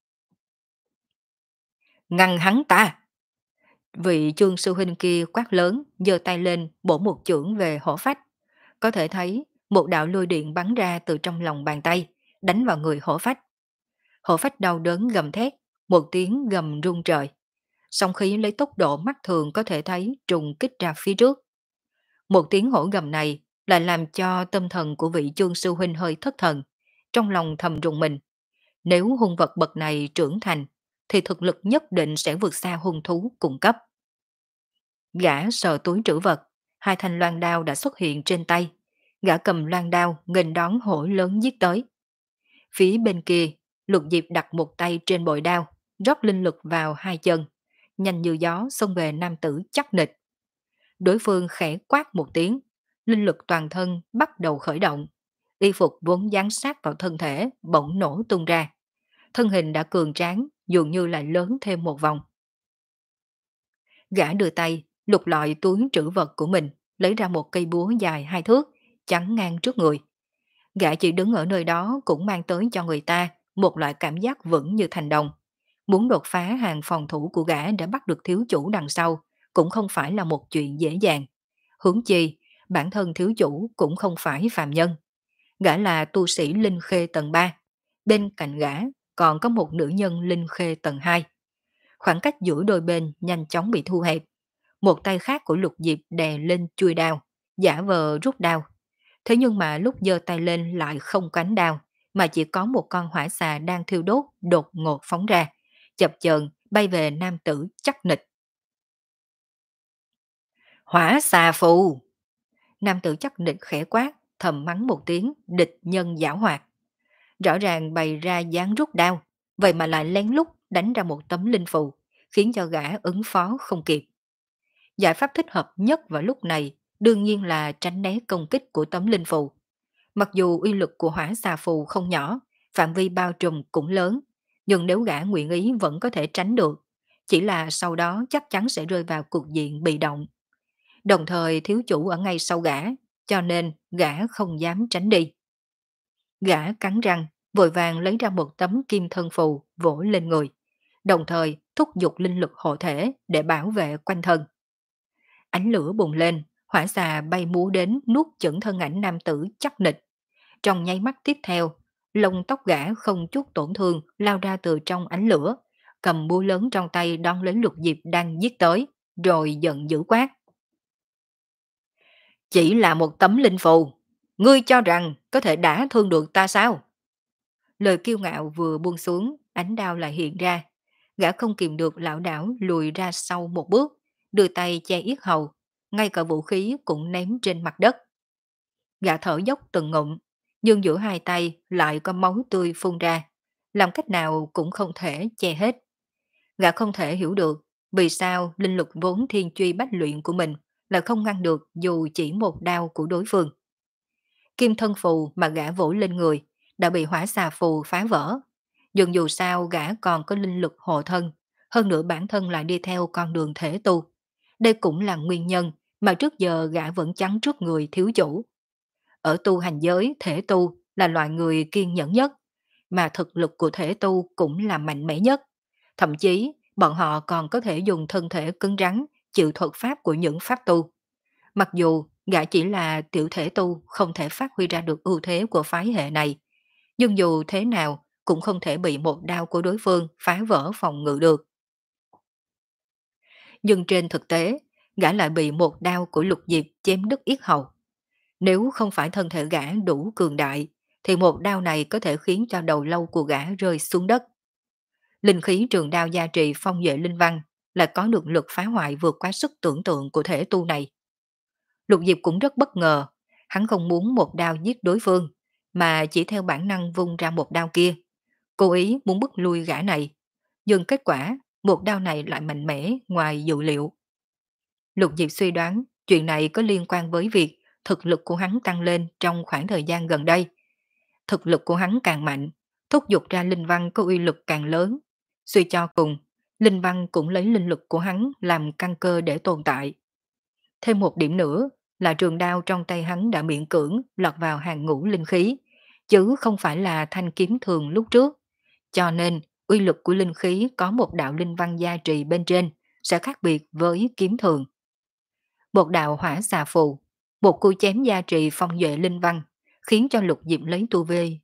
Ngăn hắn ta! Vị chương sư huynh kia quát lớn, giơ tay lên bổ một chưởng về hổ phách. Có thể thấy một đạo lôi điện bắn ra từ trong lòng bàn tay, đánh vào người hổ phách. Hổ phách đau đớn gầm thét, một tiếng gầm rung trời. Song khí lấy tốc độ mắt thường có thể thấy trùng kích ra phía trước. Một tiếng hổ gầm này lại làm cho tâm thần của vị chương sư huynh hơi thất thần, trong lòng thầm rùng mình. Nếu hung vật bậc này trưởng thành, thì thực lực nhất định sẽ vượt xa hung thú cùng cấp. Gã sờ túi trữ vật, hai thanh loan đao đã xuất hiện trên tay. Gã cầm loan đao nghênh đón hổ lớn giết tới. Phía bên kia, Lục Diệp đặt một tay trên bội đao, rót linh lực vào hai chân, nhanh như gió xông về nam tử chắc nịch. Đối phương khẽ quát một tiếng, linh lực toàn thân bắt đầu khởi động. Y phục vốn dán sát vào thân thể bỗng nổ tung ra. Thân hình đã cường tráng, dường như lại lớn thêm một vòng. Gã đưa tay, lục lọi túi trữ vật của mình, lấy ra một cây búa dài hai thước, chắn ngang trước người. Gã chỉ đứng ở nơi đó cũng mang tới cho người ta một loại cảm giác vững như thành đồng. Muốn đột phá hàng phòng thủ của gã đã bắt được thiếu chủ đằng sau, cũng không phải là một chuyện dễ dàng. Huống chi, bản thân thiếu chủ cũng không phải phàm nhân. Gã là tu sĩ linh khê tầng ba. Bên cạnh gã còn có một nữ nhân linh khê tầng hai. Khoảng cách giữa đôi bên nhanh chóng bị thu hẹp. Một tay khác của Lục Diệp đè lên chui đao, giả vờ rút đao. Thế nhưng mà lúc giơ tay lên lại không cánh đao, mà chỉ có một con hỏa xà đang thiêu đốt đột ngột phóng ra, chập chờn bay về nam tử chắc nịch. Hỏa xà phù! Nam tử chắc nịch khẽ quát, thầm mắng một tiếng, địch nhân giảo hoạt. Rõ ràng bày ra dáng rút đao, vậy mà lại lén lút đánh ra một tấm linh phù, khiến cho gã ứng phó không kịp. Giải pháp thích hợp nhất vào lúc này đương nhiên là tránh né công kích của tấm linh phù. Mặc dù uy lực của hỏa xà phù không nhỏ, phạm vi bao trùm cũng lớn, nhưng nếu gã nguyện ý vẫn có thể tránh được, chỉ là sau đó chắc chắn sẽ rơi vào cục diện bị động. Đồng thời thiếu chủ ở ngay sau gã, cho nên gã không dám tránh đi. Gã cắn răng, vội vàng lấy ra một tấm kim thân phù vỗ lên người, đồng thời thúc giục linh lực hộ thể để bảo vệ quanh thân. Ánh lửa bùng lên, hỏa xà bay múa đến nuốt chửng thân ảnh nam tử chắc nịch. Trong nháy mắt tiếp theo, lông tóc gã không chút tổn thương lao ra từ trong ánh lửa, cầm búa lớn trong tay đón lấy Lục Diệp đang giết tới, rồi giận dữ quát. Chỉ là một tấm linh phù, ngươi cho rằng có thể đả thương được ta sao? Lời kiêu ngạo vừa buông xuống, ánh đao lại hiện ra. Gã không kìm được lão đảo lùi ra sau một bước, đưa tay che yết hầu, ngay cả vũ khí cũng ném trên mặt đất. Gã thở dốc từng ngụm, nhưng giữa hai tay lại có máu tươi phun ra, làm cách nào cũng không thể che hết. Gã không thể hiểu được vì sao linh lực vốn thiên truy bách luyện của mình lại không ngăn được dù chỉ một đao của đối phương. Kim thân phù mà gã vỗ lên người đã bị hỏa xà phù phá vỡ. Nhưng dù sao gã còn có linh lực hộ thân, hơn nữa bản thân lại đi theo con đường thể tu. Đây cũng là nguyên nhân mà trước giờ gã vẫn chắn trước người thiếu chủ. Ở tu hành giới, thể tu là loại người kiên nhẫn nhất, mà thực lực của thể tu cũng là mạnh mẽ nhất. Thậm chí, bọn họ còn có thể dùng thân thể cứng rắn, chịu thuật pháp của những pháp tu. Mặc dù gã chỉ là tiểu thể tu không thể phát huy ra được ưu thế của phái hệ này, nhưng dù thế nào cũng không thể bị một đao của đối phương phá vỡ phòng ngự được. Nhưng trên thực tế, gã lại bị một đao của Lục Diệp chém đứt yết hầu. Nếu không phải thân thể gã đủ cường đại, thì một đao này có thể khiến cho đầu lâu của gã rơi xuống đất. Linh khí trường đao gia trì phong vệ linh văn lại có được lực phá hoại vượt quá sức tưởng tượng của thể tu này. Lục Diệp cũng rất bất ngờ, hắn không muốn một đao giết đối phương, mà chỉ theo bản năng vung ra một đao kia. Cố ý muốn bức lui gã này, nhưng kết quả một đao này lại mạnh mẽ ngoài dự liệu. Lục Diệp suy đoán chuyện này có liên quan với việc thực lực của hắn tăng lên trong khoảng thời gian gần đây. Thực lực của hắn càng mạnh, thúc giục ra linh văn có uy lực càng lớn. Suy cho cùng, linh văn cũng lấy linh lực của hắn làm căn cơ để tồn tại. Thêm một điểm nữa là trường đao trong tay hắn đã miễn cưỡng lọt vào hàng ngũ linh khí, chứ không phải là thanh kiếm thường lúc trước. Cho nên, uy lực của linh khí có một đạo linh văn gia trì bên trên sẽ khác biệt với kiếm thường. Một đạo hỏa xà phù, một cú chém gia trì phong duệ linh văn, khiến cho Lục Diệp lấy tu vi.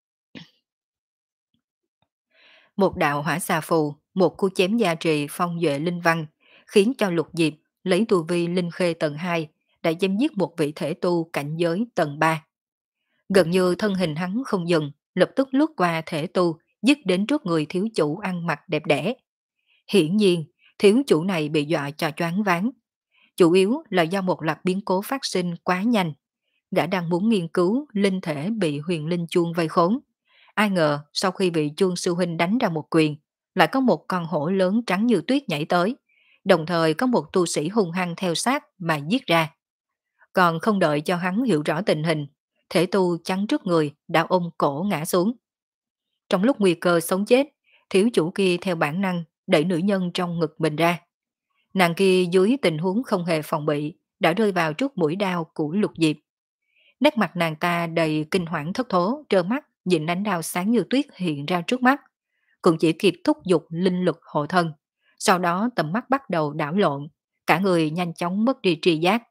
Một đạo hỏa xà phù, một cú chém gia trì phong duệ linh văn, khiến cho Lục Diệp lấy tu vi linh khê tầng hai, đã chém giết một vị thể tu cảnh giới tầng ba. Gần như thân hình hắn không dừng, lập tức lướt qua thể tu, dứt đến trước người thiếu chủ ăn mặc đẹp đẽ. Hiển nhiên, thiếu chủ này bị dọa cho choáng váng. Chủ yếu là do một loạt biến cố phát sinh quá nhanh. Gã đang muốn nghiên cứu linh thể bị huyền linh chuông vây khốn. Ai ngờ sau khi bị chuông sư huynh đánh ra một quyền, lại có một con hổ lớn trắng như tuyết nhảy tới. Đồng thời có một tu sĩ hung hăng theo sát mà giết ra. Còn không đợi cho hắn hiểu rõ tình hình, thể tu chắn trước người đã ôm cổ ngã xuống. Trong lúc nguy cơ sống chết, thiếu chủ kia theo bản năng đẩy nữ nhân trong ngực mình ra. Nàng kia dưới tình huống không hề phòng bị, đã rơi vào trước mũi đao của Lục Diệp. Nét mặt nàng ta đầy kinh hoảng thất thố, trơ mắt nhìn ánh đao sáng như tuyết hiện ra trước mắt. Cũng chỉ kịp thúc giục linh lực hộ thân. Sau đó tầm mắt bắt đầu đảo lộn, cả người nhanh chóng mất đi tri giác.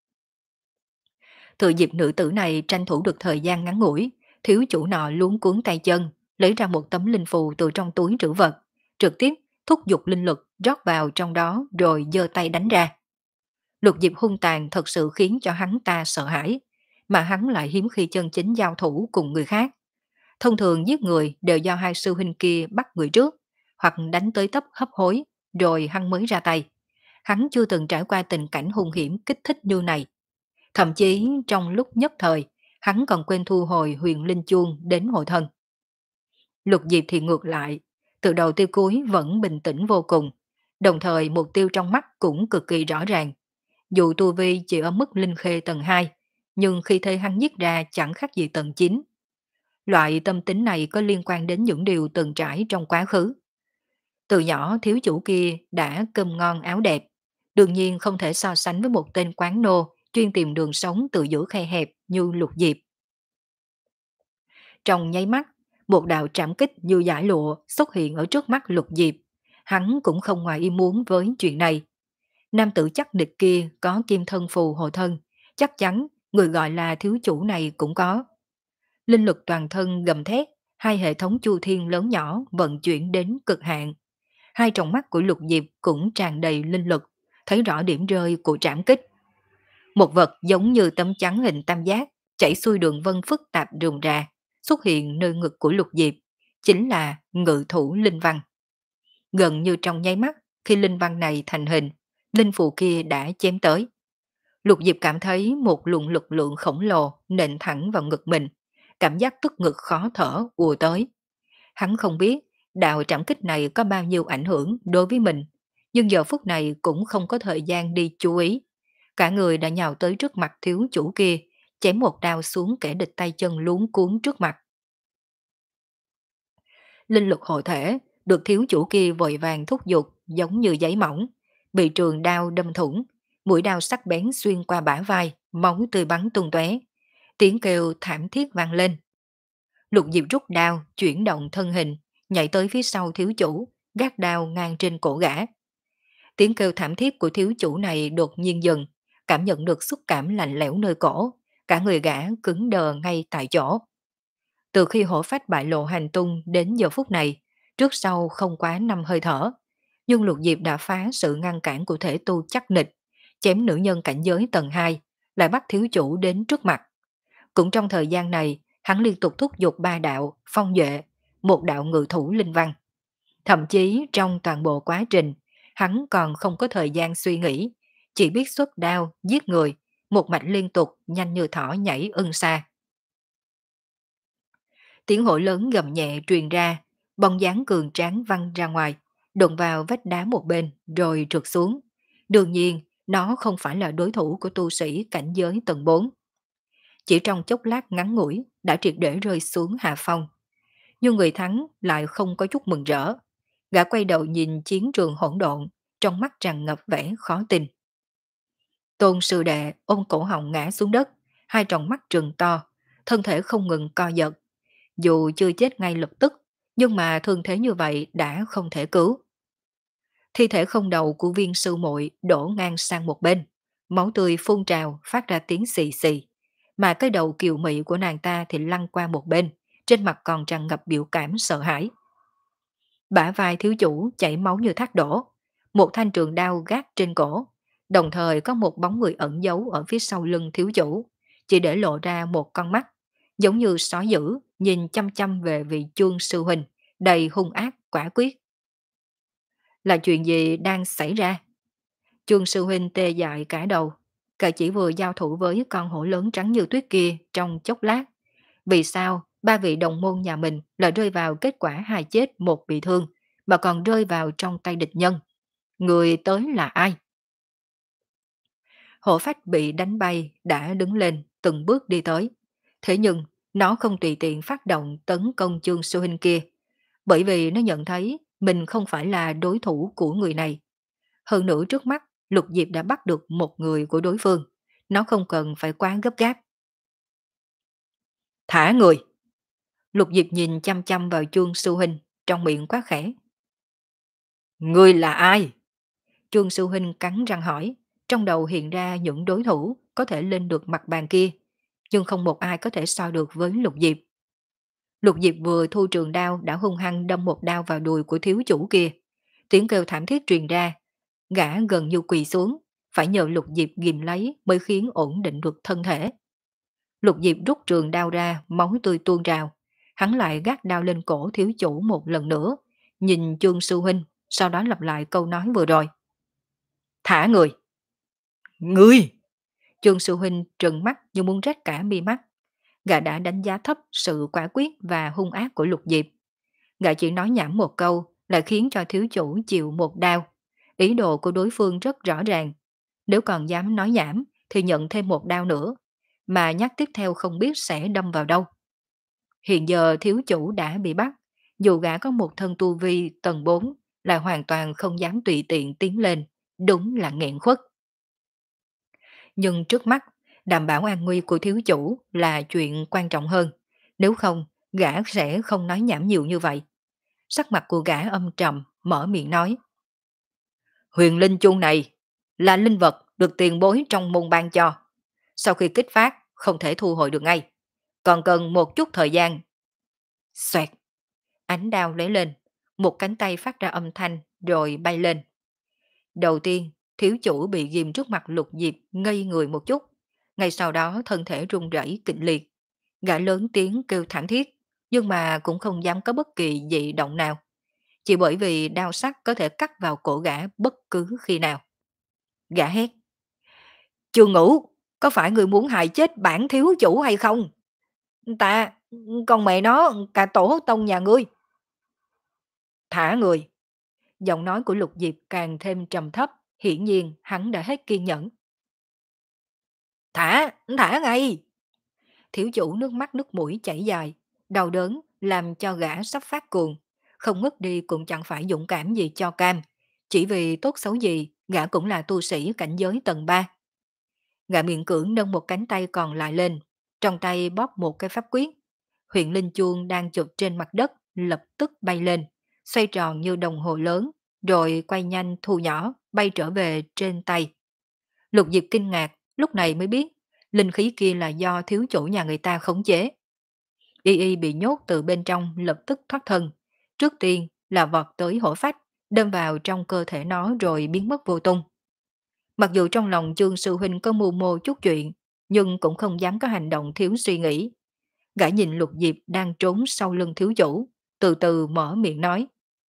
Thừa dịp nữ tử này tranh thủ được thời gian ngắn ngủi, thiếu chủ nọ luống cuốn tay chân, lấy ra một tấm linh phù từ trong túi trữ vật, trực tiếp thúc giục linh lực rót vào trong đó rồi giơ tay đánh ra. Lục Diệp hung tàn thật sự khiến cho hắn ta sợ hãi, mà hắn lại hiếm khi chân chính giao thủ cùng người khác. Thông thường giết người đều do hai sư huynh kia bắt người trước, hoặc đánh tới tấp hấp hối, rồi hắn mới ra tay. Hắn chưa từng trải qua tình cảnh hung hiểm kích thích như này. Thậm chí trong lúc nhất thời, hắn còn quên thu hồi huyền linh chuông đến hội thân. Lục Diệp thì ngược lại, từ đầu tiêu cuối vẫn bình tĩnh vô cùng, đồng thời mục tiêu trong mắt cũng cực kỳ rõ ràng. Dù tu vi chỉ ở mức linh khê tầng hai, nhưng khi thấy hắn giết ra chẳng khác gì tầng chín. Loại tâm tính này có liên quan đến những điều từng trải trong quá khứ. Từ nhỏ thiếu chủ kia đã cơm ngon áo đẹp, đương nhiên không thể so sánh với một tên quán nô chuyên tìm đường sống từ giữa khe hẹp như Lục Diệp. Trong nháy mắt, một đạo trảm kích như giải lụa xuất hiện ở trước mắt Lục Diệp. Hắn cũng không ngoài ý muốn với chuyện này. Nam tử chắc địch kia có kim thân phù hộ thân, chắc chắn người gọi là thiếu chủ này cũng có. Linh lực toàn thân gầm thét, hai hệ thống chu thiên lớn nhỏ vận chuyển đến cực hạn. Hai tròng mắt của Lục Diệp cũng tràn đầy linh lực, thấy rõ điểm rơi của trảm kích. Một vật giống như tấm chắn hình tam giác, chảy xuôi đường vân phức tạp rườm rà, xuất hiện nơi ngực của Lục Diệp, chính là ngự thủ linh văn. Gần như trong nháy mắt, khi linh văn này thành hình, linh phù kia đã chém tới. Lục Diệp cảm thấy một luồng lực lượng khổng lồ nện thẳng vào ngực mình, cảm giác tức ngực khó thở ùa tới. Hắn không biết đạo trảm kích này có bao nhiêu ảnh hưởng đối với mình, nhưng giờ phút này cũng không có thời gian đi chú ý. Cả người đã nhào tới trước mặt thiếu chủ kia, chém một đao xuống kẻ địch tay chân luống cuốn trước mặt. Linh lực hộ thể được thiếu chủ kia vội vàng thúc giục giống như giấy mỏng, bị trường đao đâm thủng, mũi đao sắc bén xuyên qua bả vai, máu tươi bắn tung tóe, tiếng kêu thảm thiết vang lên. Lục Diệp rút đao, chuyển động thân hình, nhảy tới phía sau thiếu chủ, gác đao ngang trên cổ gã. Tiếng kêu thảm thiết của thiếu chủ này đột nhiên dừng, cảm nhận được xúc cảm lạnh lẽo nơi cổ, cả người gã cứng đờ ngay tại chỗ. Từ khi hổ phách bại lộ hành tung đến giờ phút này, trước sau không quá năm hơi thở, nhưng Lục Diệp đã phá sự ngăn cản của thể tu chắc nịch, chém nữ nhân cảnh giới tầng hai, lại bắt thiếu chủ đến trước mặt. Cũng trong thời gian này, hắn liên tục thúc giục ba đạo, phong duệ, một đạo ngự thủ linh văn. Thậm chí trong toàn bộ quá trình, hắn còn không có thời gian suy nghĩ, chỉ biết xuất đao, giết người, một mạch liên tục nhanh như thỏ nhảy ưng xa. Tiếng hổ lớn gầm nhẹ truyền ra, bóng dáng cường tráng văng ra ngoài, đụng vào vách đá một bên rồi trượt xuống. Đương nhiên, nó không phải là đối thủ của tu sĩ cảnh giới tầng bốn. Chỉ trong chốc lát ngắn ngủi đã triệt để rơi xuống hạ phong. Nhưng người thắng lại không có chút mừng rỡ. Gã quay đầu nhìn chiến trường hỗn độn, trong mắt tràn ngập vẻ khó tin. Tôn sư đệ ôm cổ họng ngã xuống đất, hai tròng mắt trừng to, thân thể không ngừng co giật. Dù chưa chết ngay lập tức, nhưng mà thương thế như vậy đã không thể cứu. Thi thể không đầu của viên sư muội đổ ngang sang một bên, máu tươi phun trào phát ra tiếng xì xì, mà cái đầu kiều mị của nàng ta thì lăn qua một bên, trên mặt còn tràn ngập biểu cảm sợ hãi. Bả vai thiếu chủ chảy máu như thác đổ, một thanh trường đao gác trên cổ, đồng thời có một bóng người ẩn giấu ở phía sau lưng thiếu chủ, chỉ để lộ ra một con mắt, giống như sói dữ, nhìn chăm chăm về vị Chuông sư huynh, đầy hung ác quả quyết. Là chuyện gì đang xảy ra? Chuông sư huynh tê dại cả đầu, cả chỉ vừa giao thủ với con hổ lớn trắng như tuyết kia trong chốc lát. Vì sao ba vị đồng môn nhà mình lại rơi vào kết quả hai chết một bị thương, mà còn rơi vào trong tay địch nhân? Người tới là ai? Hổ phách bị đánh bay đã đứng lên từng bước đi tới. Thế nhưng nó không tùy tiện phát động tấn công Chương sư huynh kia, bởi vì nó nhận thấy mình không phải là đối thủ của người này. Hơn nữa trước mắt Lục Diệp đã bắt được một người của đối phương, nó không cần phải quá gấp gáp. Thả người! Lục Diệp nhìn chăm chăm vào Chương sư huynh, trong miệng quá khẽ. Người là ai? Chương sư huynh cắn răng hỏi, trong đầu hiện ra những đối thủ có thể lên được mặt bàn kia, nhưng không một ai có thể so được với Lục Diệp. Lục Diệp vừa thu trường đao đã hung hăng đâm một đao vào đùi của thiếu chủ kia. Tiếng kêu thảm thiết truyền ra, gã gần như quỳ xuống, phải nhờ Lục Diệp ghim lấy mới khiến ổn định được thân thể. Lục Diệp rút trường đao ra, máu tươi tuôn trào. Hắn lại gác đao lên cổ thiếu chủ một lần nữa, nhìn Chương sư huynh, sau đó lặp lại câu nói vừa rồi. Thả người! Ngươi! Chương sư huynh trừng mắt như muốn rách cả mi mắt. Gã đã đánh giá thấp sự quả quyết và hung ác của Lục Diệp. Gã chỉ nói nhảm một câu là khiến cho thiếu chủ chịu một đao. Ý đồ của đối phương rất rõ ràng. Nếu còn dám nói nhảm thì nhận thêm một đao nữa, mà nhắc tiếp theo không biết sẽ đâm vào đâu. Hiện giờ thiếu chủ đã bị bắt, dù gã có một thân tu vi tầng bốn là hoàn toàn không dám tùy tiện tiến lên, đúng là nghẹn khuất. Nhưng trước mắt, đảm bảo an nguy của thiếu chủ là chuyện quan trọng hơn, nếu không gã sẽ không nói nhảm nhiều như vậy. Sắc mặt của gã âm trầm, mở miệng nói. Huyền linh chuông này là linh vật được tiền bối trong môn ban cho. Sau khi kích phát, không thể thu hồi được ngay. Còn cần một chút thời gian. Xoẹt, ánh đao lấy lên, một cánh tay phát ra âm thanh rồi bay lên. Đầu tiên, thiếu chủ bị ghim trước mặt Lục Diệp ngây người một chút. Ngay sau đó thân thể run rẩy kịch liệt. Gã lớn tiếng kêu thảm thiết, nhưng mà cũng không dám có bất kỳ dị động nào. Chỉ bởi vì đao sắc có thể cắt vào cổ gã bất cứ khi nào. Gã hét. Chưa ngủ, có phải người muốn hại chết bản thiếu chủ hay không? Ta, con mẹ nó, cả tổ tông nhà ngươi. Thả người. Giọng nói của Lục Diệp càng thêm trầm thấp, hiển nhiên hắn đã hết kiên nhẫn. Thả, thả ngay. Thiếu chủ nước mắt nước mũi chảy dài, đau đớn làm cho gã sắp phát cuồng. Không ngất đi cũng chẳng phải dũng cảm gì cho cam. Chỉ vì tốt xấu gì, gã cũng là tu sĩ cảnh giới tầng ba. Gã miệng cưỡng nâng một cánh tay còn lại lên, trong tay bóp một cái pháp quyết. Huyền linh chuông đang chụp trên mặt đất lập tức bay lên, xoay tròn như đồng hồ lớn, rồi quay nhanh thu nhỏ, bay trở về trên tay. Lục Diệp kinh ngạc, lúc này mới biết, linh khí kia là do thiếu chủ nhà người ta khống chế. Y Y bị nhốt từ bên trong lập tức thoát thân. Trước tiên là vọt tới hổ phách, đâm vào trong cơ thể nó rồi biến mất vô tung. Mặc dù trong lòng Trương Sư Huynh có mưu mô chút chuyện, nhưng cũng không dám có hành động thiếu suy nghĩ. Gã nhìn Lục Diệp đang trốn sau lưng thiếu chủ, từ từ mở miệng nói.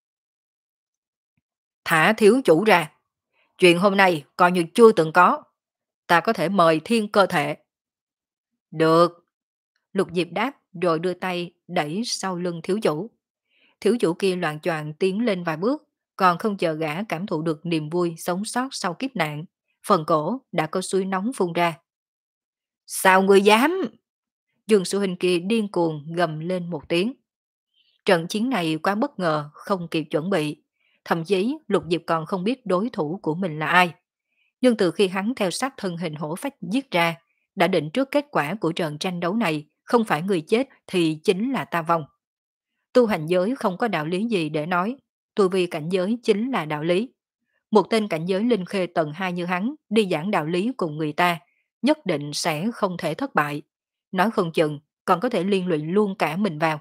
Thả thiếu chủ ra. Chuyện hôm nay coi như chưa từng có. Ta có thể mời thiên cơ thể. Được. Lục Diệp đáp rồi đưa tay đẩy sau lưng thiếu chủ. Thiếu chủ kia loạn choạng tiến lên vài bước, còn không chờ gã cảm thụ được niềm vui sống sót sau kiếp nạn. Phần cổ đã có suối nóng phun ra. Sao ngươi dám? Dương Sư Huynh kia điên cuồng gầm lên một tiếng. Trận chiến này quá bất ngờ, không kịp chuẩn bị. Thậm chí Lục Diệp còn không biết đối thủ của mình là ai. Nhưng từ khi hắn theo sát thân hình hổ phách giết ra, đã định trước kết quả của trận tranh đấu này, không phải người chết thì chính là ta vong. Tu hành giới không có đạo lý gì để nói, tu vi cảnh giới chính là đạo lý. Một tên cảnh giới linh khê tầng hai như hắn đi giảng đạo lý cùng người ta, nhất định sẽ không thể thất bại. Nói không chừng còn có thể liên lụy luôn cả mình vào.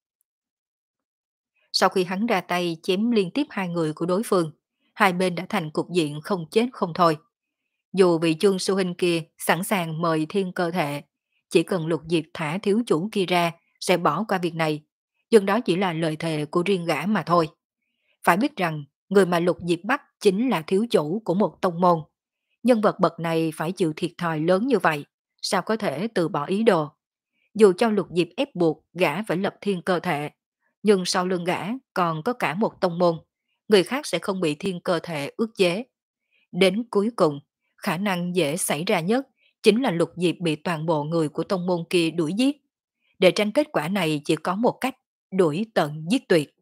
Sau khi hắn ra tay chém liên tiếp hai người của đối phương, hai bên đã thành cục diện không chết không thôi. Dù vị Trương Sư Huynh kia sẵn sàng mời thiên cơ thể, chỉ cần Lục Diệp thả thiếu chủ kia ra sẽ bỏ qua việc này, nhưng đó chỉ là lời thề của riêng gã mà thôi. Phải biết rằng người mà Lục Diệp bắt chính là thiếu chủ của một tông môn. Nhân vật bậc này phải chịu thiệt thòi lớn như vậy, sao có thể từ bỏ ý đồ. Dù cho Lục Diệp ép buộc gã phải lập thiên cơ thể, nhưng sau lưng gã còn có cả một tông môn, người khác sẽ không bị thiên cơ thể ức chế. Đến cuối cùng, khả năng dễ xảy ra nhất chính là Lục Diệp bị toàn bộ người của tông môn kia đuổi giết. Để tranh kết quả này chỉ có một cách, đuổi tận giết tuyệt.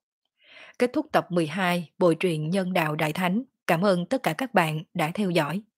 Kết thúc tập mười hai Bộ truyện Nhân Đạo Đại Thánh. Cảm ơn tất cả các bạn đã theo dõi.